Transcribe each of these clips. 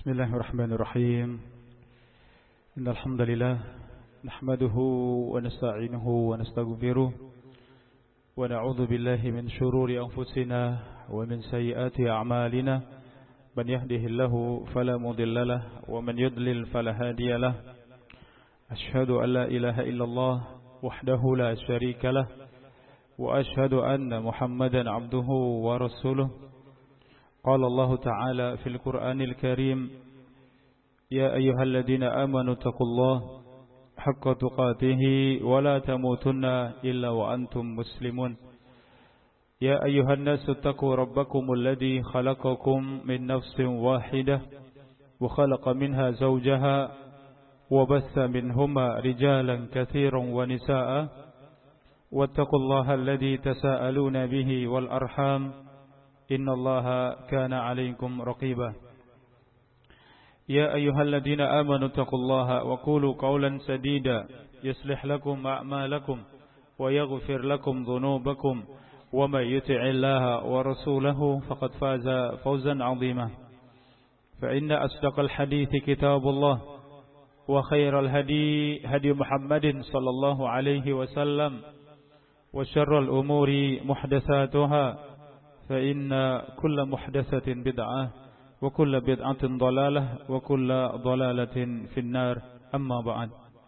Bismillahirrahmanirrahim. Innal hamdalillah nahmaduhu wa nasta'inuhu wa nastaghfiruh wa na'udzu billahi min shururi anfusina wa min sayyiati a'malina. Man yahdihillahu fala mudilla lahu wa man yudlil fala hadiya lahu. Ashhadu an la ilaha illallah wahdahu la syarika lah wa ashhadu anna Muhammadan 'abduhu wa rasuluh. قال الله تعالى في القرآن الكريم يا أيها الذين آمنوا اتقوا الله حق تقاته ولا تموتن إلا وأنتم مسلمون يا أيها الناس اتقوا ربكم الذي خلقكم من نفس واحدة وخلق منها زوجها وبث منهما رجالا كثيرا ونساء واتقوا الله الذي تساءلون به والأرحام إن الله كان عليكم رقيبا يا أيها الذين آمنوا اتقوا الله وقولوا قولا سديدا يصلح لكم أعمالكم ويغفر لكم ذنوبكم ومن يطع الله ورسوله فقد فاز فوزا عظيما فإن أصدق الحديث كتاب الله وخير الهدي هدي محمد صلى الله عليه وسلم وشر الأمور محدثاتها فإن كل محدثة بدعة وكل بدعة ضلالة وكل ضلالة في النار أما بعد.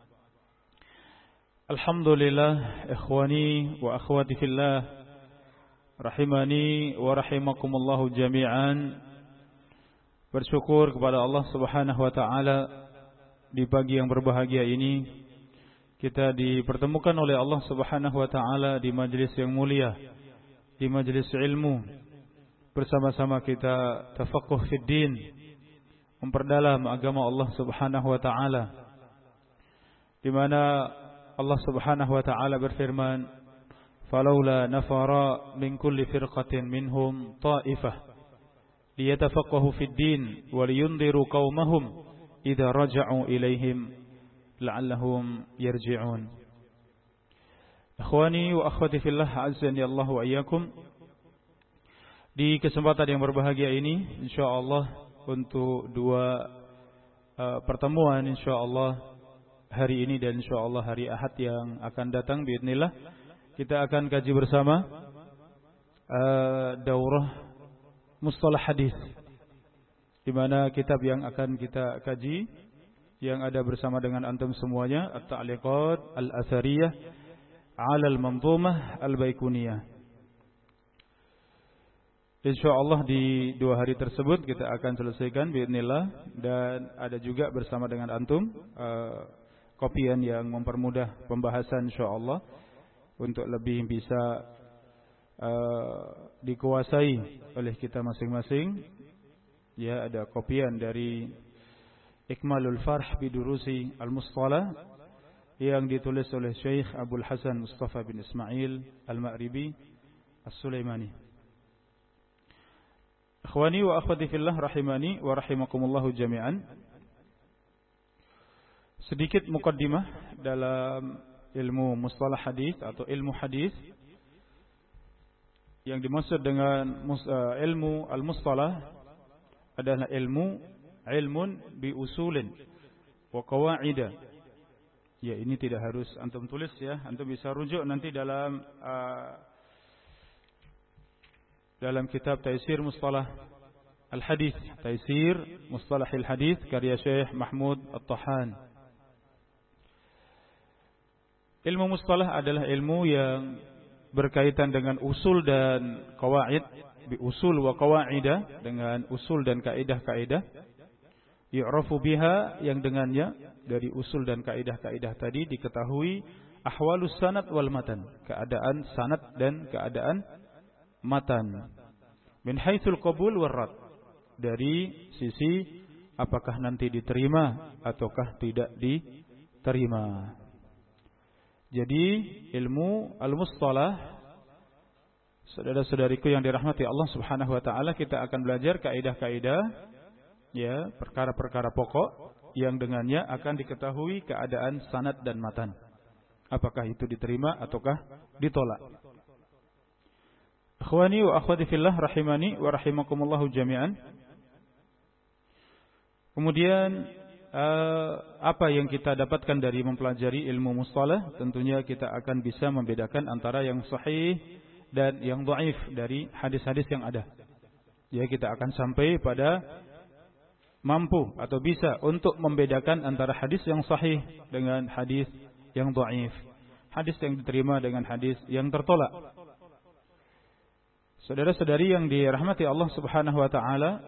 Alhamdulillah ikhwani wa akhwati fillah rahimani wa rahimakumullahu jami'an. Bersyukur kepada Allah Subhanahu wa taala di pagi yang berbahagia ini kita dipertemukan oleh Allah Subhanahu wa taala di majelis yang mulia, di majelis ilmu, bersama-sama kita tafaqquh fid din, memperdalam agama Allah Subhanahu wa taala, di mana Allah Subhanahu wa taala berfirman, "Falaula nafara min kulli firqatin minhum ta'ifah liyatafaqahu fid din wa liyundiru qaumahum idza raja'u ilaihim la'allahum yarji'un." Ikhwani wa akhwati fillah, azzani Allah wa iyyakum. Di kesempatan yang berbahagia ini insyaallah untuk dua pertemuan insyaallah hari ini dan insyaallah hari Ahad yang akan datang biidznillah kita akan kaji bersama daurah mustalah hadis, di mana kitab yang akan kita kaji yang ada bersama dengan antum semuanya At-Ta'liqat Al-Athariyah 'ala al-Manzumah Al-Baikuniyah. Insyaallah di dua hari tersebut kita akan selesaikan biidznillah, dan ada juga bersama dengan antum kopian yang mempermudah pembahasan insyaallah untuk lebih bisa dikuasai oleh kita masing-masing. Ya, ada kopian dari Ikmalul Farh Bidurusi Al-Mustalah yang ditulis oleh Syekh Abdul Hasan Mustafa bin Ismail Al-Ma'ribi As-Sulaimani. Ikhwani wa akhwati fillah rahimani wa rahimakumullahu jami'an. Sedikit mukaddimah dalam ilmu mustalah hadis atau ilmu hadis. Yang dimaksud dengan ilmu al-mustalah adalah ilmun bi usulin wa qawaida. Ya, ini tidak harus antum tulis ya, antum bisa rujuk nanti dalam kitab Taisir Mustalah Al-Hadis, Taisir Mustalahil Hadis karya Syekh Mahmud At-Tahan. Ilmu mustalah adalah ilmu yang berkaitan dengan usul dan qawaid, bi usul wa qawaidah, dengan usul dan kaidah-kaidah. Yu'rafu biha, yang dengannya dari usul dan kaidah-kaidah tadi diketahui ahwalus sanad wal matan, keadaan sanad dan keadaan matan. Min haitsul qabul war rad, dari sisi apakah nanti diterima ataukah tidak diterima. Jadi ilmu al-mustalah, saudara-saudariku yang dirahmati Allah Subhanahu wa taala, kita akan belajar kaidah-kaidah, ya, perkara-perkara pokok yang dengannya akan diketahui keadaan sanad dan matan, apakah itu diterima ataukah ditolak. Ikhwani wa akhwati fillah rahimani wa rahimakumullahu jami'an. Kemudian apa yang kita dapatkan dari mempelajari ilmu mustalah? Tentunya kita akan bisa membedakan antara yang sahih dan yang dhaif dari hadis-hadis yang ada. Ya, kita akan sampai pada mampu atau bisa untuk membedakan antara hadis yang sahih dengan hadis yang dhaif, hadis yang diterima dengan hadis yang tertolak. Saudara-saudari yang dirahmati Allah Subhanahu wa taala,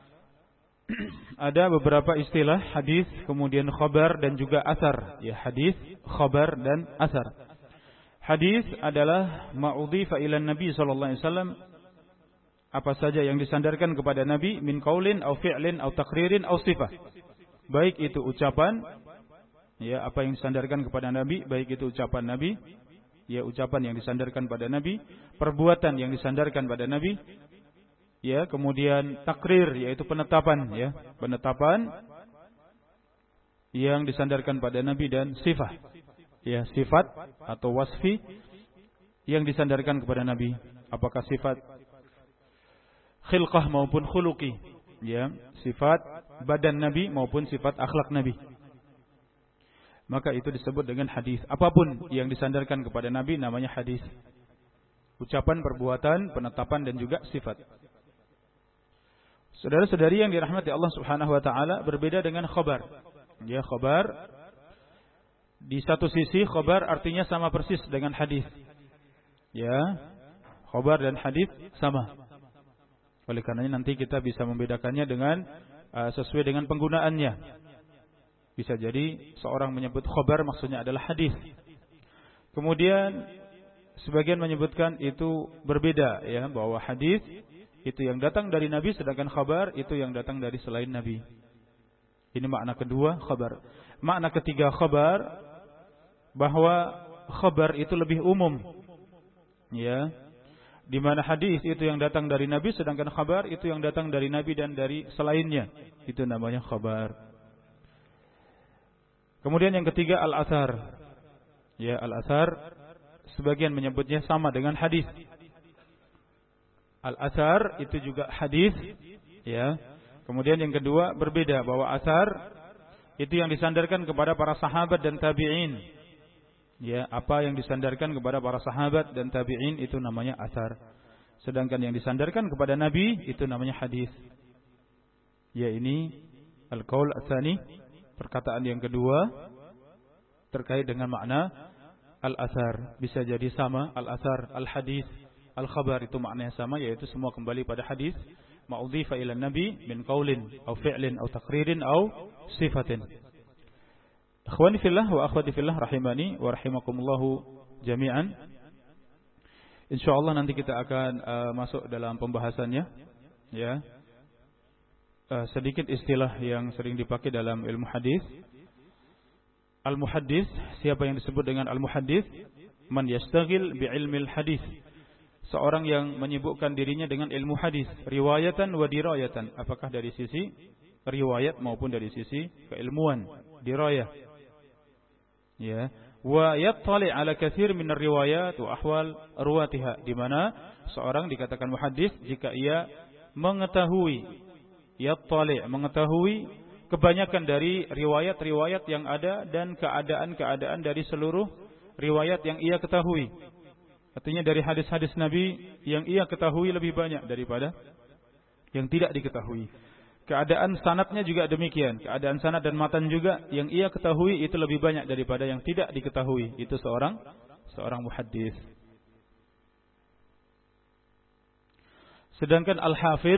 ada beberapa istilah hadis, kemudian khabar dan juga asar. Ya, hadis, khabar dan asar. Hadis adalah ma'udhifa ila Nabi sallallahu alaihi wasallam, apa saja yang disandarkan kepada Nabi, min qaulin au fi'lin au taqririn au sifah. Baik itu ucapan, ya, apa yang disandarkan kepada Nabi, baik itu ucapan Nabi, ya, ucapan yang disandarkan pada Nabi, perbuatan yang disandarkan pada Nabi, ya, kemudian takrir, yaitu penetapan, ya, penetapan yang disandarkan pada Nabi, dan sifat, ya, sifat atau wasfi yang disandarkan kepada Nabi, apakah sifat khilqah maupun khuluqi, ya, sifat badan Nabi maupun sifat akhlak Nabi. Maka itu disebut dengan hadis. Apapun yang disandarkan kepada Nabi namanya hadis. Ucapan, perbuatan, penetapan dan juga sifat. Saudara-saudari yang dirahmati Allah Subhanahu wa taala, berbeda dengan khabar. Ya, khabar di satu sisi khabar artinya sama persis dengan hadis. Ya, khabar dan hadis sama. Oleh karenanya nanti kita bisa membedakannya dengan sesuai dengan penggunaannya. Bisa jadi seorang menyebut khabar maksudnya adalah hadis. Kemudian sebagian menyebutkan itu berbeda, ya, bahwa hadis itu yang datang dari Nabi, sedangkan khabar itu yang datang dari selain Nabi. Ini makna kedua khabar. Makna ketiga khabar, bahwa khabar itu lebih umum, ya, di mana hadis itu yang datang dari Nabi, sedangkan khabar itu yang datang dari Nabi dan dari selainnya. Itu namanya khabar. Kemudian yang ketiga al-athar. Ya, al-athar sebagian menyebutnya sama dengan hadis. Al-athar itu juga hadis, ya. Kemudian yang kedua berbeda, bahwa athar itu yang disandarkan kepada para sahabat dan tabi'in. Ya, apa yang disandarkan kepada para sahabat dan tabi'in itu namanya athar. Sedangkan yang disandarkan kepada Nabi itu namanya hadis. Ya, ini al-qaul ats-tsani, perkataan yang kedua terkait dengan makna al-athar. Bisa jadi sama, al-athar, al-hadis, al-khabar itu maknanya sama, yaitu semua kembali pada hadis. Ma'udhifa ila nabi min qaulin au fi'lin au taqririn au sifatin. Ikhwani fillah wa akhwati fillah rahimani wa rahimakumullahu jami'an. Insyaallah nanti kita akan masuk dalam pembahasannya, ya. Sedikit istilah yang sering dipakai dalam ilmu hadis. Al-muhaddis, siapa yang disebut dengan al-muhaddis? Man yastaghil bi ilmil hadis. Seorang yang menyibukkan dirinya dengan ilmu hadis, riwayatan wa dirayatan, apakah dari sisi riwayat maupun dari sisi keilmuan, dirayah. Ya, wa yattali ala katsir min ar-riwayat wa ahwal ruwatiha, di mana seorang dikatakan muhaddis jika ia mengetahui, yattali, mengetahui kebanyakan dari riwayat-riwayat yang ada dan keadaan-keadaan dari seluruh riwayat yang ia ketahui. Artinya dari hadis-hadis Nabi yang ia ketahui lebih banyak daripada yang tidak diketahui. Keadaan sanadnya juga demikian. Keadaan sanad dan matan juga yang ia ketahui itu lebih banyak daripada yang tidak diketahui. Itu seorang muhaddis. Sedangkan al-hafidh,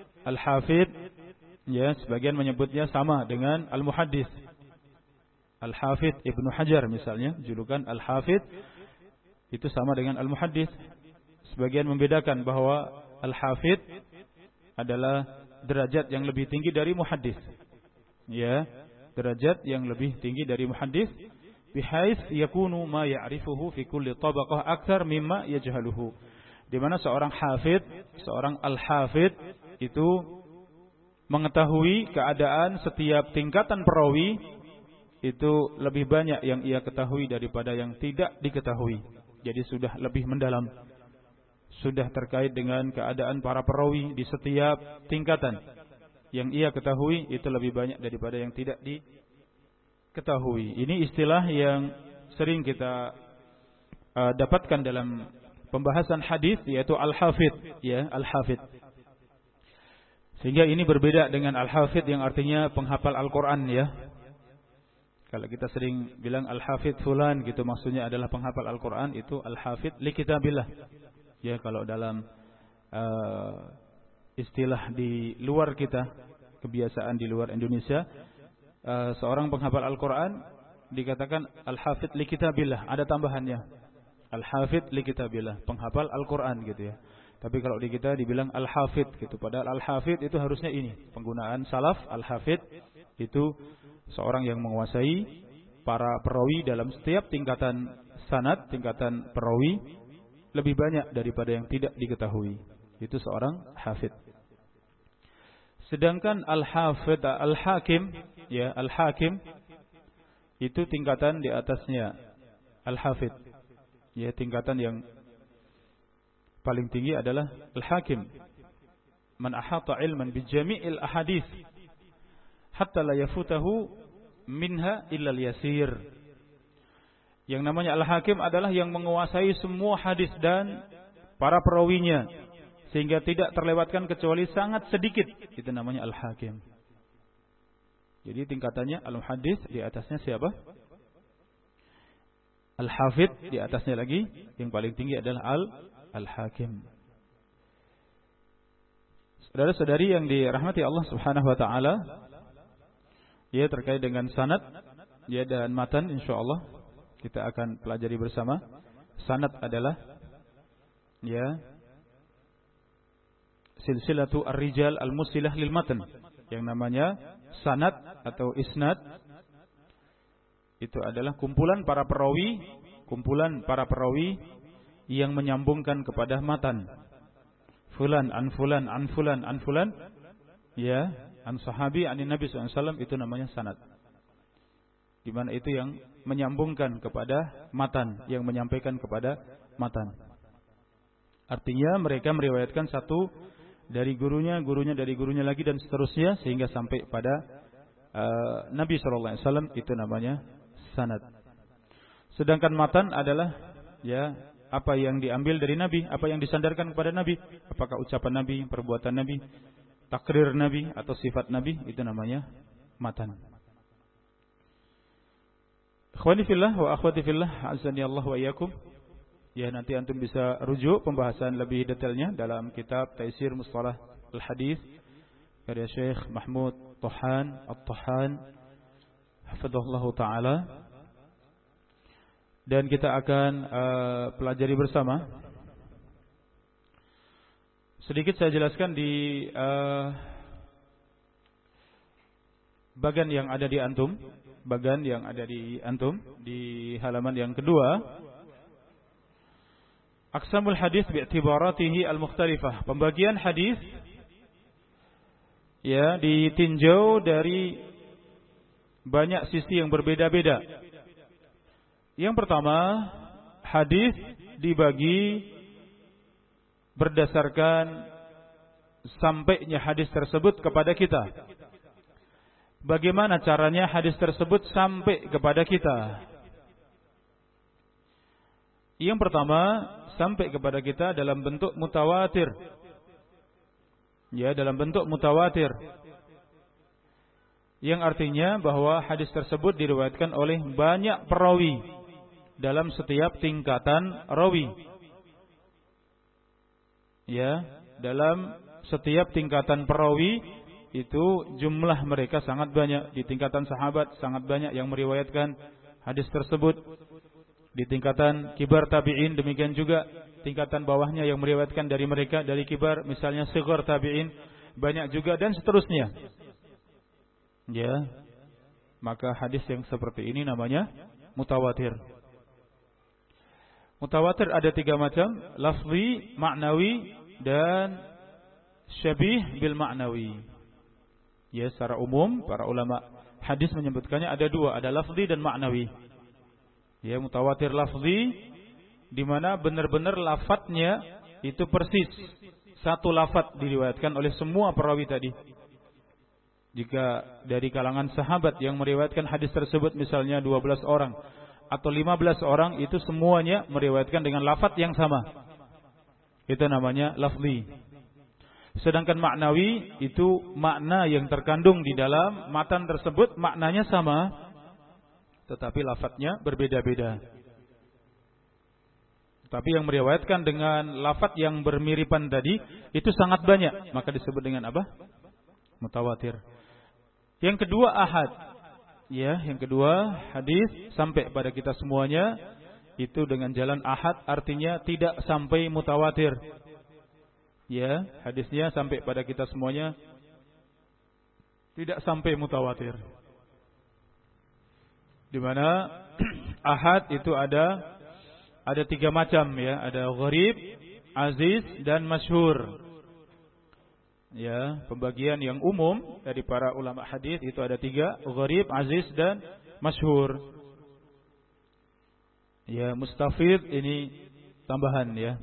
ya, sebagian menyebutnya sama dengan al-muhaddis. Al-hafidh Ibnu Hajar misalnya, julukan al-hafidh itu sama dengan al-muhaddis. Sebagian membedakan bahwa al-hafidh adalah derajat yang lebih tinggi dari muhaddis. Ya, derajat yang lebih tinggi dari muhaddis, bihais yakunu ma ya'rifuhu fi kulli tabaqah aktsar mimma yajhaluhu. Di mana seorang hafidh, seorang al-hafidh itu mengetahui keadaan setiap tingkatan perawi itu lebih banyak yang ia ketahui daripada yang tidak diketahui. Jadi sudah lebih mendalam, sudah terkait dengan keadaan para perawi di setiap tingkatan. yang ia ketahui itu lebih banyak daripada yang tidak diketahui. Ini istilah yang sering kita dapatkan dalam pembahasan hadis, yaitu al-hafidh, ya, al-hafidh. Sehingga ini berbeda dengan al-hafidh yang artinya penghafal Al-Qur'an, ya. Kalau kita sering bilang al-hafidh fulan gitu, maksudnya adalah penghafal Al-Qur'an, itu al-hafidh li kitabillah. Ya, kalau dalam istilah di luar kita, kebiasaan di luar Indonesia, seorang penghafal Al-Qur'an dikatakan al-hafidh li kitabillah, ada tambahannya. Al-hafidh li kitabillah, penghafal Al-Qur'an gitu ya. Tapi kalau di kita dibilang al-hafidh gitu, padahal al-hafidh itu harusnya ini, penggunaan salaf. Al-hafidh itu seorang yang menguasai para perawi dalam setiap tingkatan sanad, tingkatan perawi lebih banyak daripada yang tidak diketahui. Itu seorang hafidh. Sedangkan al-hafidh, al-hakim, ya, al-hakim itu tingkatan di atasnya al-hafidh. Ya, tingkatan yang paling tinggi adalah al-hakim. Man ahata ilman bi jami'il ahadits hatta la yafutahu minha illa al-yasir. Yang namanya al-hakim adalah yang menguasai semua hadis dan para perawinya sehingga tidak terlewatkan kecuali sangat sedikit. Itu namanya al-hakim. Jadi tingkatannya al-muhaddits, di atasnya siapa? Al-hafidh, di atasnya lagi yang paling tinggi adalah al-hakim. Saudara-saudari yang dirahmati Allah Subhanahu wa taala, ya, terkait dengan sanad, ya, dan matan, insyaallah kita akan pelajari bersama. Sanad adalah, ya, silsilatu ar-rijal al-musilah lil matan. Yang namanya sanad atau isnad itu adalah kumpulan para perawi yang menyambungkan kepada matan. Fulan an fulan an fulan an fulan, ya, an sahabi anin Nabi SAW, itu namanya sanad. Di mana itu yang menyambungkan kepada matan, yang menyampaikan kepada matan. Artinya mereka meriwayatkan satu dari gurunya, gurunya dari gurunya lagi, dan seterusnya sehingga sampai pada Nabi SAW, itu namanya sanad. Sedangkan matan adalah, ya, apa yang diambil dari Nabi, apa yang disandarkan kepada Nabi, apakah ucapan Nabi, perbuatan Nabi, takrir Nabi atau sifat Nabi, itu namanya matan. Ikhwani fillah wa akhwati fillah, azani Allah wa iyyakum. Ya, nanti antum bisa rujuk pembahasan lebih detailnya dalam kitab Taisir Mustalah Al-Hadis karya Syekh Mahmud Tohan At-Tohan hafizahullah taala. Dan kita akan pelajari bersama. Sedikit saya jelaskan di bagan yang ada di antum, di halaman yang kedua. Aqsamul hadis bi'tibaratihi al-mukhtalifah. Pembagian hadis, ya, ditinjau dari banyak sisi yang berbeda-beda. Yang pertama, hadis dibagi berdasarkan sampainya hadis tersebut kepada kita. Bagaimana caranya hadis tersebut sampai kepada kita? Yang pertama, sampai kepada kita dalam bentuk mutawatir. Ya, dalam bentuk mutawatir. Yang artinya bahwa hadis tersebut diriwayatkan oleh banyak perawi dalam setiap tingkatan rawi. Ya, dalam setiap tingkatan perawi itu jumlah mereka sangat banyak. Di tingkatan sahabat sangat banyak yang meriwayatkan hadis tersebut. Di tingkatan kibar tabi'in demikian juga. Tingkatan bawahnya yang meriwayatkan dari mereka, dari kibar, misalnya sighar tabi'in, banyak juga, dan seterusnya. Ya, maka hadis yang seperti ini namanya mutawatir. Mutawatir ada 3 macam, lafzi, ma'nawi, dan syabih bil ma'nawi. Ya, secara umum para ulama hadis menyebutkannya ada 2, ada lafzi dan ma'nawi. Ya, mutawatir lafzi di mana benar-benar lafadznya itu persis satu lafadz diriwayatkan oleh semua perawi tadi. Jika dari kalangan sahabat yang meriwayatkan hadis tersebut misalnya 12 orang atau 15 orang, itu semuanya meriwayatkan dengan lafaz yang sama. Itu namanya lafzi. Sedangkan maknawi itu makna yang terkandung di dalam matan tersebut, maknanya sama, tetapi lafadznya berbeda-beda. Tapi yang meriwayatkan dengan lafaz yang bermiripan tadi itu sangat banyak, maka disebut dengan apa? Mutawatir. Yang kedua ahad. Ya, yang kedua hadis sampai pada kita semuanya itu dengan jalan ahad, artinya tidak sampai mutawatir. Ya, hadisnya sampai pada kita semuanya tidak sampai mutawatir. Di mana ahad itu ada 3 macam ya, ada gharib, aziz dan masyhur. Ya, pembagian yang umum dari para ulama hadis itu ada 3, gharib, aziz dan masyhur. Ya, mustafid ini tambahan ya.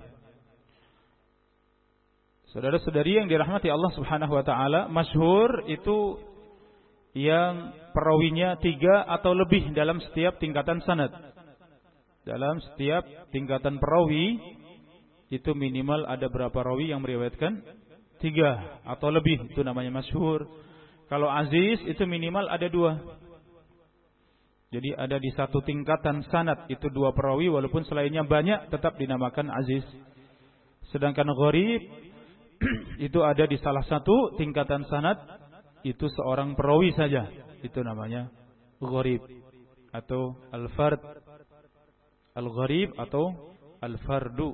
Saudara-saudari yang dirahmati Allah Subhanahu wa taala, masyhur itu yang perawinya 3 atau lebih dalam setiap tingkatan sanad. Dalam setiap tingkatan perawi itu minimal ada berapa rawi yang meriwayatkan 3 atau lebih, itu namanya masyhur. Kalau aziz itu minimal ada 2. Jadi ada di satu tingkatan sanad itu 2 perawi, walaupun selainnya banyak tetap dinamakan aziz. Sedangkan gharib itu ada di salah satu tingkatan sanad itu seorang perawi saja, itu namanya gharib atau al-fard. Al-gharib atau al-fardu.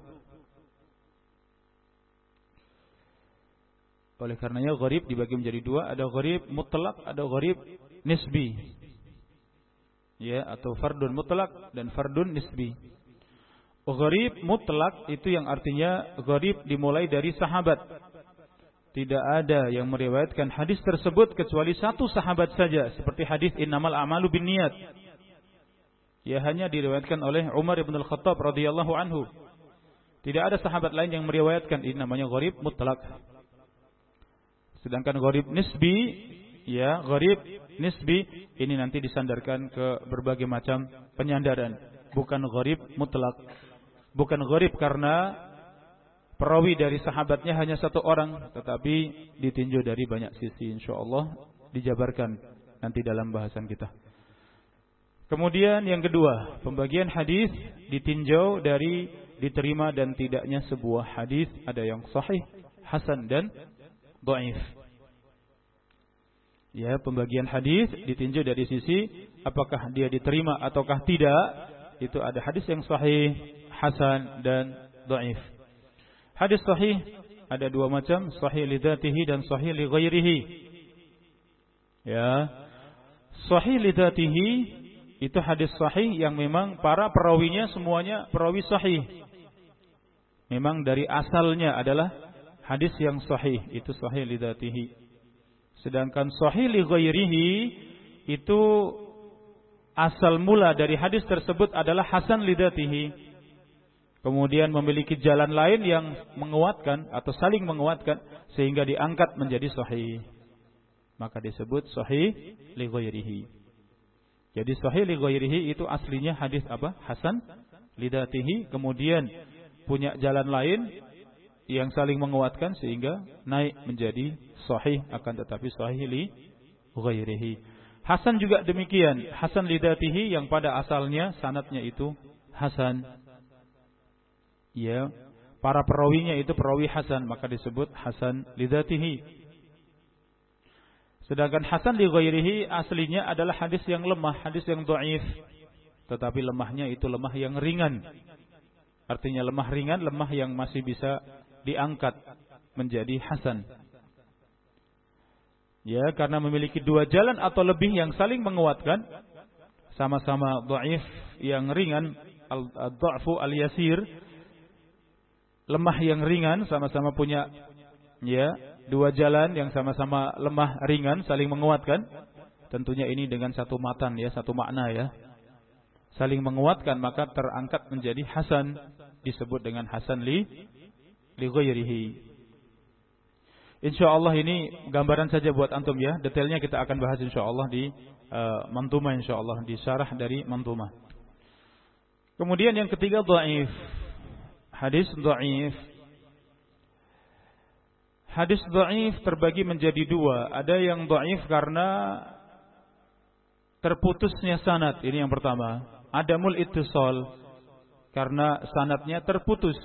Oleh karenanya gharib dibagi menjadi 2, ada gharib mutlak, ada gharib nisbi. Ya, atau fardun mutlak dan fardun nisbi. Gharib mutlak itu yang artinya gharib dimulai dari sahabat. Tidak ada yang meriwayatkan hadis tersebut kecuali 1 sahabat saja, seperti hadis innamal a'malu binniyat. Ya, hanya diriwayatkan oleh Umar bin Al-Khattab radhiyallahu anhu. Tidak ada sahabat lain yang meriwayatkan, ini namanya gharib mutlak. Sedangkan gharib nisbi, ya, gharib nisbi ini nanti disandarkan ke berbagai macam penyandaran, bukan gharib mutlak. Bukan gharib karena perawi dari sahabatnya hanya 1 orang, tetapi ditinjau dari banyak sisi, insyaallah dijabarkan nanti dalam bahasan kita. Kemudian yang kedua, pembagian hadis ditinjau dari diterima dan tidaknya sebuah hadis, ada yang sahih, hasan dan dhaif. Ya, pembagian hadis ditinjau dari sisi apakah dia diterima ataukah tidak. Itu ada hadis yang sahih, hasan dan dhaif. Hadis sahih ada 2 macam, sahih li dzatihi dan sahih li ghairihi. Ya. Sahih li dzatihi itu hadis sahih yang memang para perawinya semuanya perawi sahih. Memang dari asalnya adalah hadis yang sahih, itu sahih li dzatihi. Sedangkan sahih li ghairihi itu asal mula dari hadis tersebut adalah hasan li dzatihi. Kemudian memiliki jalan lain yang menguatkan atau saling menguatkan sehingga diangkat menjadi sahih. Maka disebut sahih li ghairihi. Jadi sahih li ghairihi itu aslinya hadis apa? Hasan li dzatihi, kemudian punya jalan lain yang saling menguatkan sehingga naik menjadi sahih, akan tetapi sahih li ghairihi. Hasan juga demikian, hasan li dzatihi yang pada asalnya sanadnya itu hasan. Ya, para perawinya itu perawi hasan, maka disebut hasan li dzatihi. Sedangkan hasan li ghairihi aslinya adalah hadis yang lemah, hadis yang dhaif. Tetapi lemahnya itu lemah yang ringan. Artinya lemah ringan, lemah yang masih bisa diangkat menjadi hasan. Ya, karena memiliki 2 jalan atau lebih yang saling menguatkan, sama-sama dhaif yang ringan, al-dha'fu al-yasir, lemah yang ringan, sama-sama punya ya 2 jalan yang sama-sama lemah ringan saling menguatkan. Tentunya ini dengan satu matan ya, satu makna ya. Saling menguatkan maka terangkat menjadi hasan, disebut dengan hasan li ghairihi. Insyaallah ini gambaran saja buat antum ya. Detailnya kita akan bahas insyaallah di Mantumah insyaallah, di syarah dari Mantumah. Kemudian yang ketiga dhaif. Hadis dhaif. Hadis dhaif terbagi menjadi dua. Ada yang dhaif karena terputusnya sanad, ini yang pertama. Adamul ittisal, karena sanadnya terputus.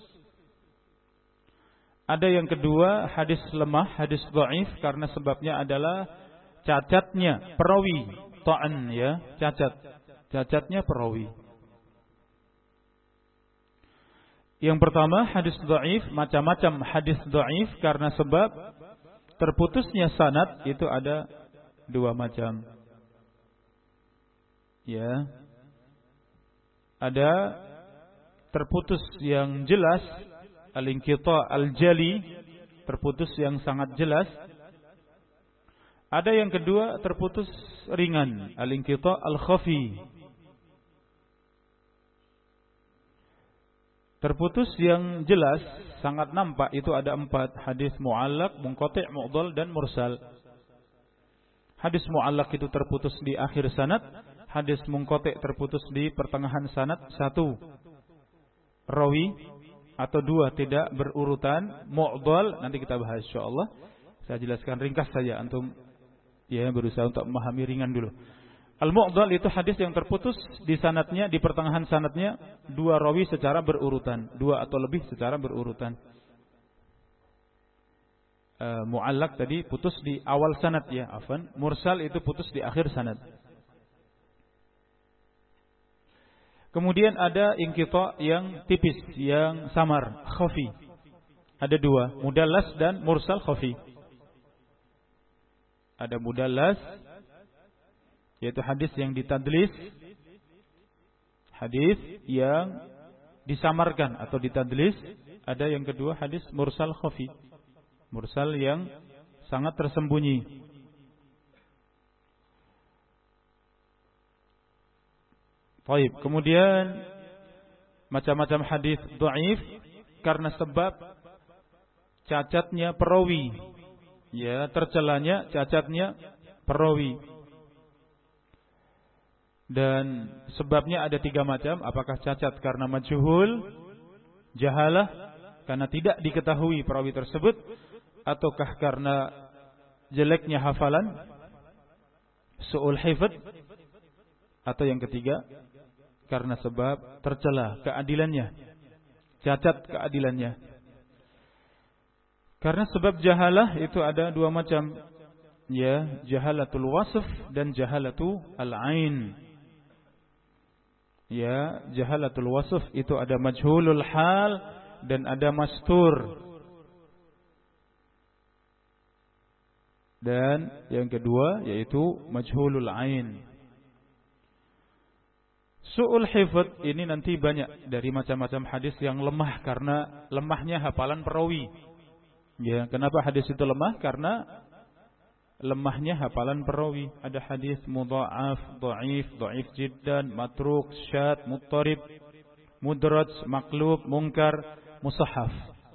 Ada yang kedua, hadis lemah, hadis dhaif karena sebabnya adalah cacatnya perawi, ta'an ya, cacatnya perawi. Yang pertama, hadis dhaif, macam-macam hadis dhaif karena sebab terputusnya sanad itu ada dua macam. Ya. Ada terputus yang jelas, al-inqita' al-jali, terputus yang sangat jelas. Ada yang kedua terputus ringan, al-inqita' al-khafi. Terputus yang jelas, sangat nampak itu ada 4, hadis mu'allaq, munqati', mu'dhal dan mursal. Hadis mu'allaq itu terputus di akhir sanad, hadis munqati' terputus di pertengahan sanad, 1 rawi atau 2 tidak berurutan, mu'dhal nanti kita bahas insyaallah. Saya jelaskan ringkas saja, antum ya berusaha untuk memahami ringan dulu. Al-mu'dhal itu hadis yang terputus di sanadnya, di pertengahan sanadnya 2 rawi secara berurutan, 2 atau lebih secara berurutan. Mu'allaq tadi putus di awal sanad ya, afan. Mursal itu putus di akhir sanad. Kemudian ada inqita' yang tipis, yang samar, khafi. Ada 2, mudallas dan mursal khafi. Ada mudallas, yaitu hadis yang ditadlis, hadis yang disamarkan atau ditadlis. Ada yang kedua hadis mursal khafi, mursal yang sangat tersembunyi. Baik, kemudian macam-macam hadis dhaif karena sebab cacatnya perawi, ya, tercelanya cacatnya perawi. Dan sebabnya ada 3 macam, apakah cacat karena majhul, jahalah, karena tidak diketahui perawi tersebut, ataukah karena jeleknya hafalan, su'ul hifdz, atau yang ketiga karena sebab tercela keadilannya, cacat keadilannya. Karena sebab jahalah itu ada 2 macam, ya, jahalatul wasf dan jahalatu al-ain. Ya, jahalatul wasf itu ada majhulul hal dan ada mastur. Dan yang kedua yaitu majhulul ain. Su'ul hifdz ini nanti banyak dari macam-macam hadis yang lemah karena lemahnya hafalan perawi. Ya, kenapa hadis itu lemah? Karena lemahnya hafalan perawi. Ada hadis mudha'af, dhaif, dhaif jiddan, matruk, syad, muttarib, mudraj, maqlub, munkar, musahhaf.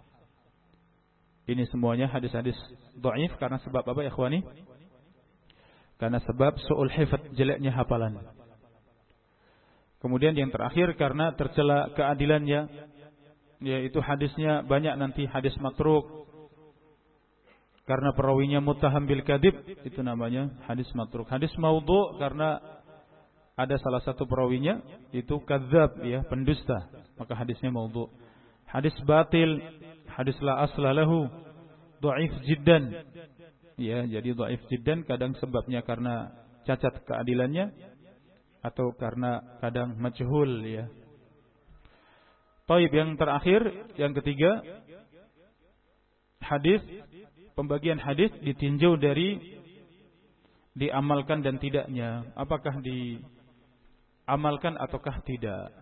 Ini semuanya hadis-hadis dhaif karena sebab apa ya ikhwani? Karena sebab su'ul hifdz, jeleknya hafalan. Kemudian yang terakhir karena tercela keadilannya, yaitu hadisnya banyak nanti hadis matruk. Karena perawinya muttaham bil kadhib, itu namanya hadis matruk. Hadis maudhu karena ada salah satu perawinya itu kadzab, ya, pendusta, maka hadisnya maudhu. Hadis batil, hadis la asla lahu, dhaif jiddan. Ya, jadi dhaif jiddan kadang sebabnya karena cacat keadilannya atau karena kadang majhul, ya. Taib, yang terakhir, yang ketiga, hadis, pembagian hadis ditinjau dari diamalkan dan tidaknya. Apakah diamalkan ataukah tidak?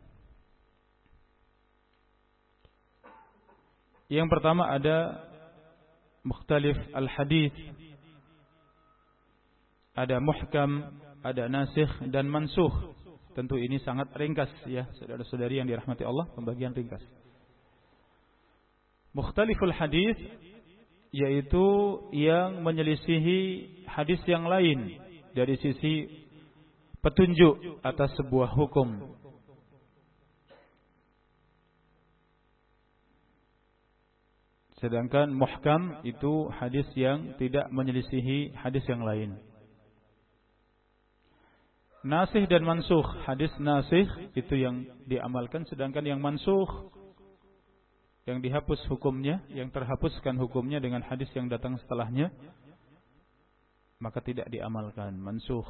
Yang pertama ada mukhtalif al-hadis. Ada muhkam, ada nasikh dan mansukh. Tentu ini sangat ringkas, ya, saudara-saudari yang dirahmati Allah, pembagian ringkas. Mukhtaliful hadis yaitu yang menyelisihi hadis yang lain dari sisi petunjuk atas sebuah hukum. Sedangkan muhkam itu hadis yang tidak menyelisihi hadis yang lain. Nasikh dan mansukh, hadis nasikh itu yang diamalkan, sedangkan yang mansukh yang dihapus hukumnya, yang terhapuskan hukumnya dengan hadis yang datang setelahnya, maka tidak diamalkan, mansukh.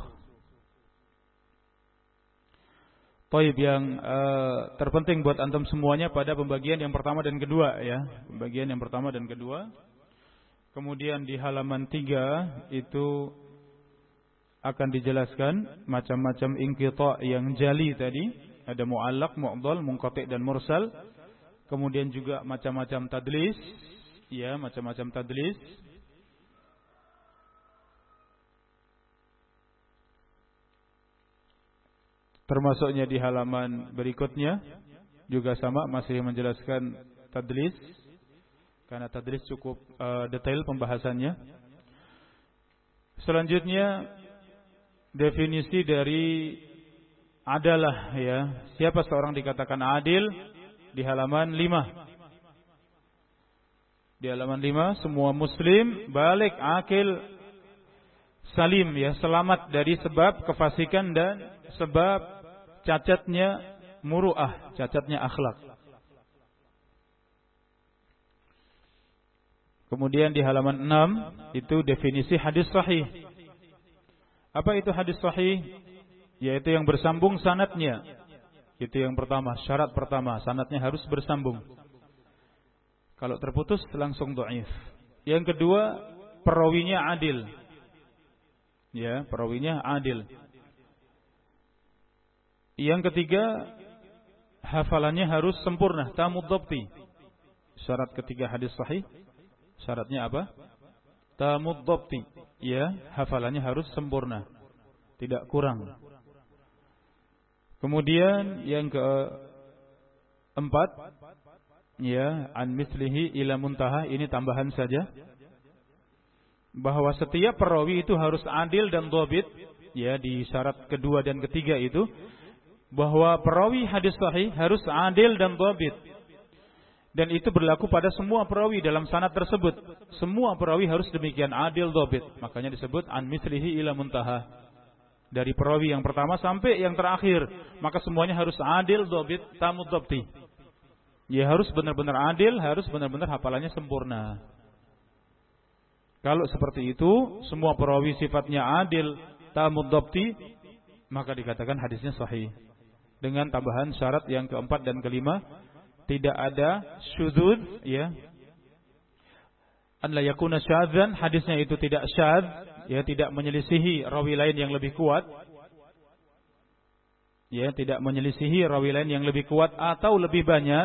Taib, yang terpenting buat antum semuanya pada pembagian yang pertama dan kedua ya. Pembagian yang pertama dan kedua. Kemudian di halaman 3 itu akan dijelaskan macam-macam inqita' yang jali tadi. Ada mu'allaq, mu'dhal, munqati' dan mursal. Kemudian juga macam-macam tadlis. Ya, macam-macam tadlis. Termasuknya di halaman berikutnya juga sama, masih menjelaskan tadlis, karena tadlis cukup detail pembahasannya. Selanjutnya definisi dari adalah ya, siapa seorang dikatakan adil di halaman 5. Di halaman 5 semua muslim balik, akil, salim ya, selamat dari sebab kefasikan dan sebab cacatnya muru'ah, cacatnya akhlak. Kemudian di halaman 6 itu definisi hadis sahih. Apa itu hadis sahih? Yaitu yang bersambung sanadnya. Itu yang pertama, syarat pertama, sanadnya harus bersambung. Kalau terputus langsung dhaif. Yang kedua, perawinya adil. Ya, perawinya adil. Yang ketiga, hafalannya harus sempurna, tamud dhabti. Syarat ketiga hadis sahih, syaratnya apa? Tamud dhabti. Ya, hafalannya harus sempurna, tidak kurang. Kemudian yang keempat, ya, an mislihi ila muntaha, ini tambahan saja. Bahwa setiap perawi itu harus adil dan dhabit, ya, di syarat kedua dan ketiga itu. Bahwa perawi hadis sahih harus adil dan dhabit. Dan itu berlaku pada semua perawi dalam sanad tersebut. Semua perawi harus demikian, adil, dhabit. Makanya disebut an mislihi ila muntaha. Dari perawi yang pertama sampai yang terakhir, maka semuanya harus adil, dhabit, tamud dhabti. Ya, harus benar-benar adil, harus benar-benar hafalannya sempurna. Kalau seperti itu, semua perawi sifatnya adil, tamud dhabti, maka dikatakan hadisnya sahih. Dengan tambahan syarat yang keempat dan kelima, tidak ada syudzud, ya. An la yakuna syadzan, hadisnya itu tidak syadz, ya, tidak menyelisihi rawi lain yang lebih kuat. Ya, tidak menyelisihi rawi lain yang lebih kuat atau lebih banyak.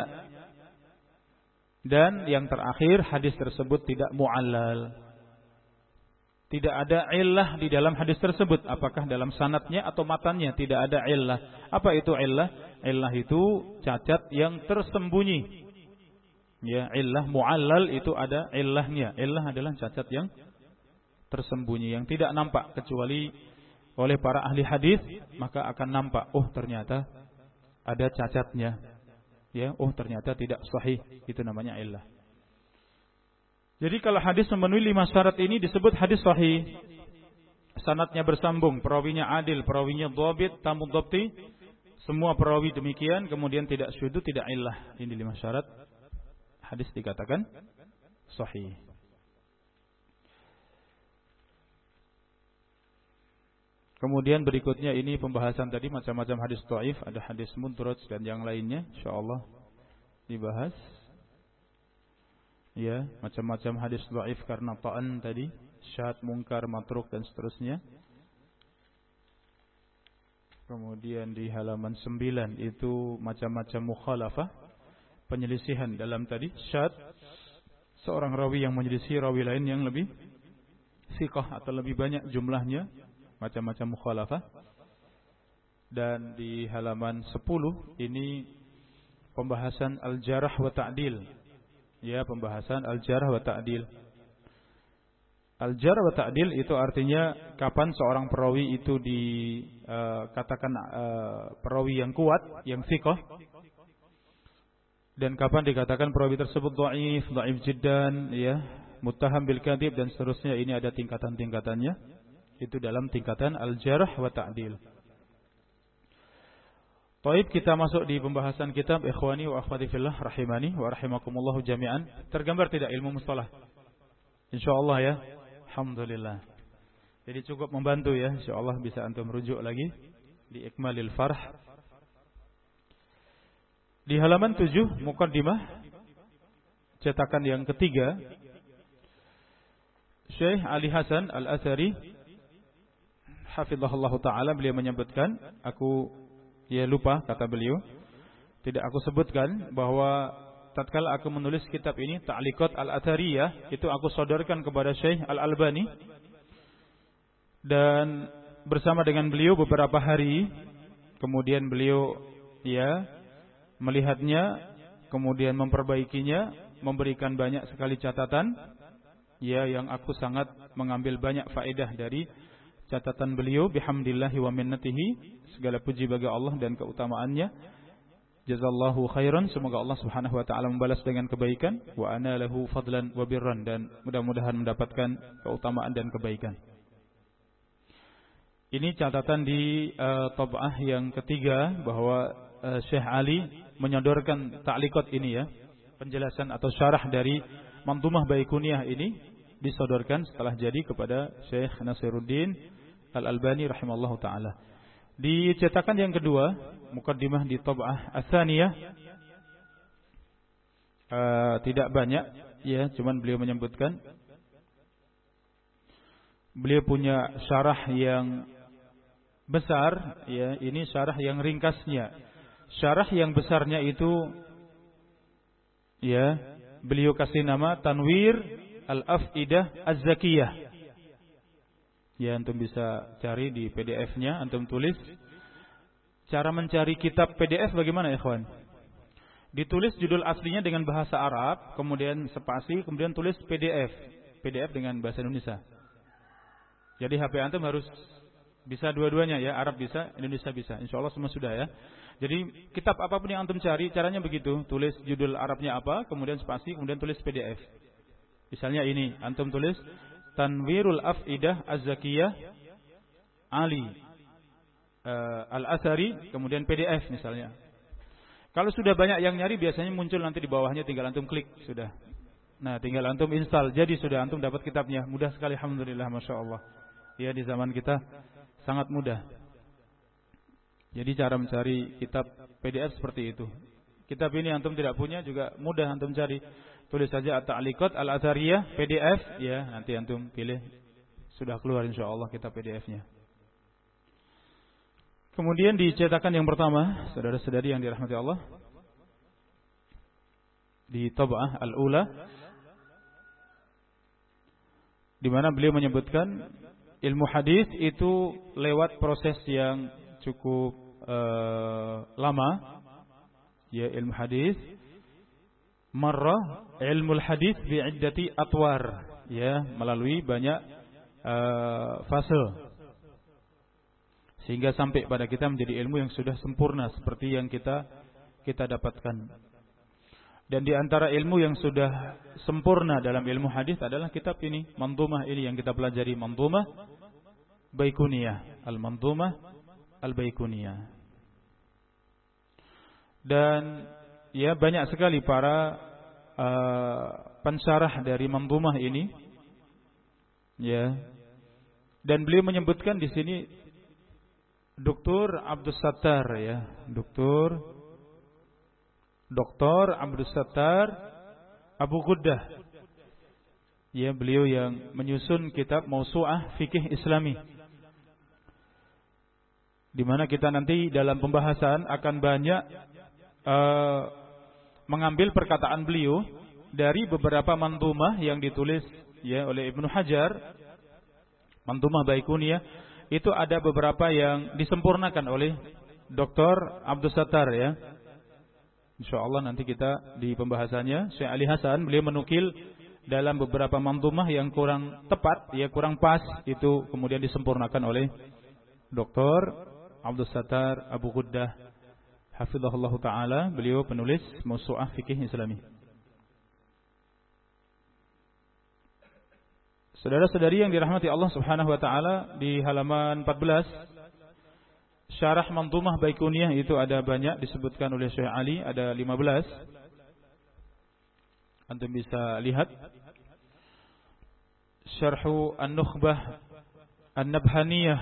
Dan yang terakhir, hadis tersebut tidak mu'allal. Tidak ada illah di dalam hadis tersebut. Apakah dalam sanadnya atau matannya tidak ada illah. Apa itu illah? Illah itu cacat yang tersembunyi. Ya, illah mu'allal itu ada illahnya. Illah adalah cacat yang tersembunyi, yang tidak nampak kecuali oleh para ahli hadis, maka akan nampak, oh ternyata ada cacatnya. Ya, oh ternyata tidak sahih. Itu namanya illah. Jadi kalau hadis memenuhi 5 syarat ini disebut hadis sahih. Sanadnya bersambung, perawinya adil, perawinya dhabit, tamud dhabti. Semua perawi demikian, kemudian tidak syudzud, tidak illah. Ini 5 syarat. Hadis dikatakan sahih. Kemudian berikutnya ini pembahasan tadi macam-macam hadis dhaif, ada hadis mudraj dan yang lainnya, insyaallah dibahas. Ya, macam-macam hadis dhaif karena ta'an tadi, syadz, munkar, matruk dan seterusnya. Kemudian di halaman 9 itu macam-macam mukhalafah, penyelisihan dalam tadi syadz, seorang rawi yang menyelisih rawi lain yang lebih thiqah atau lebih banyak jumlahnya, macam-macam mukhalafah. Dan di halaman 10 ini pembahasan al-jarh wa ta'dil. Ya, pembahasan al-jarh wa ta'dil. Al-jar wa ta'dil itu artinya kapan seorang perawi itu dikatakan perawi yang kuat, yang thiqah, dan kapan dikatakan perawi tersebut dhaif jiddan, ya, muttaham bil kadhib dan seterusnya. Ini ada tingkatan-tingkatannya. Itu dalam tingkatan al-jarh wa ta'dil. Baik, kita masuk di pembahasan kitab ikhwani wa akhwati fillah rahimani wa rahimakumullah jami'an. Tergambar tidak ilmu mustalah? Insyaallah ya. Alhamdulillah. Jadi cukup membantu ya. Insyaallah bisa antum rujuk lagi di Ikmalil Farh. Di halaman 7 muqaddimah cetakan yang ketiga, Syekh Ali Hasan Al-Atsari hafizahullah taala, beliau menyebutkan, lupa kata beliau, tidak aku sebutkan bahwa tatkala aku menulis kitab ini Ta'liqat Al-Athariyah, itu aku sodorkan kepada Syekh Al-Albani, dan bersama dengan beliau beberapa hari kemudian beliau melihatnya, kemudian memperbaikinya, memberikan banyak sekali catatan yang aku sangat mengambil banyak faedah dari catatan beliau. Bihamdillahi wa minnatihi, segala puji bagi Allah dan keutamaannya. Jazallahu khairan, semoga Allah Subhanahu wa taala membalas dengan kebaikan. Wa ana lahu fadlan wa birran, dan mudah-mudahan mendapatkan keutamaan dan kebaikan. Ini catatan di tab'ah yang ketiga bahwa Syekh Ali menyodorkan ta'liqat ini, ya, penjelasan atau syarah dari Manzumah Baiquniyah ini disodorkan setelah jadi kepada Syekh Nasiruddin Al-Albani rahimallahu taala. Di cetakan yang kedua, muqaddimah di tab'ah ats-tsaniyah, tidak banyak, ya, cuman beliau menyebutkan beliau punya syarah yang besar, ya, ini syarah yang ringkasnya. Syarah yang besarnya itu, ya, beliau kasih nama Tanwir Al-Afidah Az-Zakiyah. Ya, antum bisa cari di PDF-nya, antum tulis. Cara mencari kitab PDF bagaimana, ikhwan? Ditulis judul aslinya dengan bahasa Arab, kemudian spasi, kemudian tulis PDF. PDF dengan bahasa Indonesia. Jadi HP antum harus bisa dua-duanya, ya, Arab bisa, Indonesia bisa. Insyaallah semua sudah, ya. Jadi kitab apapun yang antum cari, caranya begitu. Tulis judul Arabnya apa, kemudian spasi, kemudian tulis PDF. Misalnya ini, antum tulis Tanwirul Afidah Az-Zakiyah Ali Al-Atsari, kemudian PDF misalnya. Kalau sudah banyak yang nyari, biasanya muncul nanti di bawahnya, tinggal antum klik, sudah. Nah, tinggal antum install, jadi sudah antum dapat kitabnya. Mudah sekali, alhamdulillah, masya Allah. Ya, di zaman kita sangat mudah. Jadi cara mencari kitab PDF seperti itu. Kitab ini antum tidak punya juga mudah antum cari. Tulis saja At-Ta'liqat Al-Athariyah PDF, ya, nanti antum pilih, sudah keluar insyaallah kitab PDF-nya. Kemudian di cetakan yang pertama, saudara-saudari yang dirahmati Allah, di Tab'ah Al-Ula, di mana beliau menyebutkan ilmu hadis itu lewat proses yang cukup lama, ya, ilmu hadis marrah ilmu hadis bi'iddati atwar, ya, melalui banyak fase, sehingga sampai pada kita menjadi ilmu yang sudah sempurna seperti yang kita dapatkan. Dan di antara ilmu yang sudah sempurna dalam ilmu hadis adalah kitab ini, Manzumah ini yang kita pelajari, Manzumah Baiquniyah, Al-Manzumah Al-Baiquniyah. Dan, ya, banyak sekali para pensyarah dari Manzumah ini, ya. Dan beliau menyebutkan di sini Dr. Abdus Sattar, ya, Dr. Abdus Sattar Abu Ghuddah. Ya, beliau yang menyusun kitab Mausu'ah Fikih Islami, di mana kita nanti dalam pembahasan akan banyak mengambil perkataan beliau dari beberapa manzumah yang ditulis, ya, oleh Ibnu Hajar. Manzumah Baiquniyah itu ada beberapa yang disempurnakan oleh Dr. Abdus Sattar, ya. Insyaallah nanti kita di pembahasannya Syekh Ali Hasan beliau menukil dalam beberapa manzumah yang kurang tepat, ya kurang pas, itu kemudian disempurnakan oleh Dr. Abdul Sattar Abu Ghuddah hafizahullah taala, beliau penulis Mawsu'ah Fikih Islami. Saudara-saudari yang dirahmati Allah Subhanahu wa taala, di halaman 14 syarah manzumah Baiquniyah itu ada banyak disebutkan oleh Syekh Ali, ada 15. Antum bisa lihat Syarhu An-Nukhbah An-Nabhaniyah,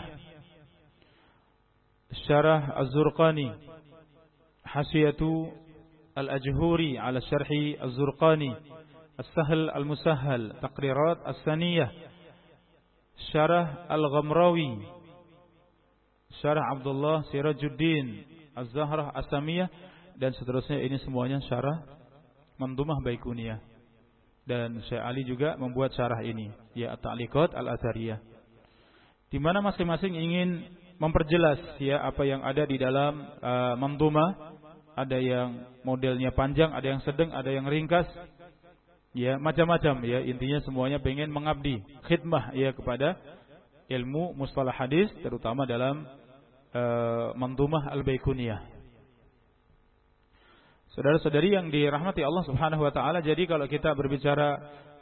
Syarah Az-Zurqani, Hasiyatu Al-Ajhuri ala Syarhi Az-Zurqani, As-Sahl Al-Musahhal, Taqrirat As-Saniyah, Syarah Al-Ghamrawi, Syarah Abdullah Sirajuddin Az-Zahrah As-Samiyah, dan seterusnya. Ini semuanya syarah manzumah Baiquniyah. Dan Syekh Ali juga membuat syarah ini, ya At-Ta'liqat Al-Athariyah, di mana masing-masing ingin memperjelas ya apa yang ada di dalam manzumah. Ada yang modelnya panjang, ada yang sedang, ada yang ringkas, ya macam-macam ya. Intinya semuanya pengen mengabdi khidmah ya kepada ilmu mustalah hadis, terutama dalam manzumah Al-Baiquniyah. Saudara-saudari yang dirahmati Allah Subhanahu wa taala, jadi kalau kita berbicara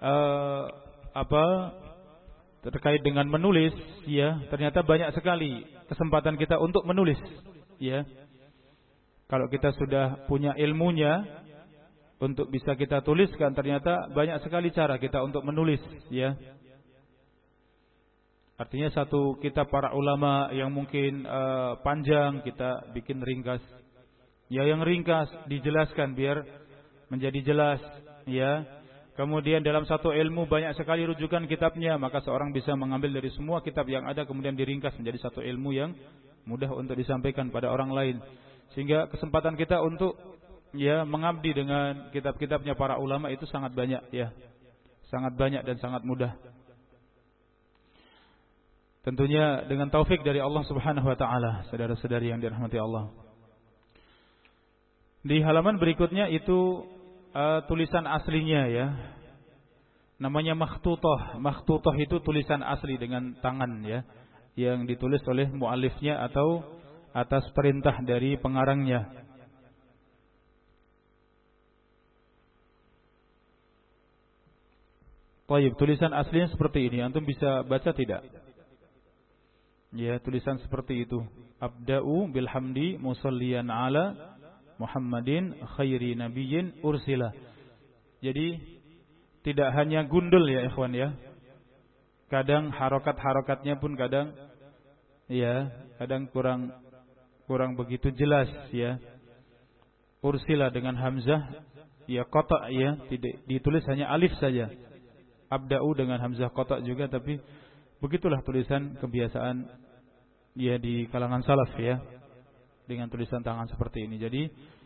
terkait dengan menulis, ya ternyata banyak sekali kesempatan kita untuk menulis, ya. Kalau kita sudah punya ilmunya untuk bisa kita tuliskan, ternyata banyak sekali cara kita untuk menulis, ya. Artinya satu kitab para ulama yang mungkin panjang kita bikin ringkas. Ya yang ringkas dijelaskan biar menjadi jelas, ya. Kemudian dalam satu ilmu banyak sekali rujukan kitabnya, maka seorang bisa mengambil dari semua kitab yang ada kemudian diringkas menjadi satu ilmu yang mudah untuk disampaikan pada orang lain. Sehingga kesempatan kita untuk ya mengabdi dengan kitab-kitabnya para ulama itu sangat banyak, ya. Sangat banyak dan sangat mudah. Tentunya dengan taufik dari Allah Subhanahu wa taala, saudara-saudari yang dirahmati Allah. Di halaman berikutnya itu tulisan aslinya, ya. Namanya makhtutah. Makhtutah itu tulisan asli dengan tangan, ya, yang ditulis oleh muallifnya atau atas perintah dari pengarangnya. Baik, tulisan aslinya seperti ini. Antum bisa baca tidak? Ya, tulisan seperti itu. Abda'u bilhamdi musalliyan ala Muhammadin khairi nabiyyin ursila. Jadi tidak hanya gundul ya ikhwan ya. Kadang harokat-harokatnya pun kadang kurang begitu jelas ya. Ursila dengan hamzah ya qata' ya, tidak ditulis hanya alif saja. Abda'u dengan hamzah qata' juga, tapi begitulah tulisan kebiasaan ya di kalangan salaf ya. Dengan tulisan tangan seperti ini. Jadi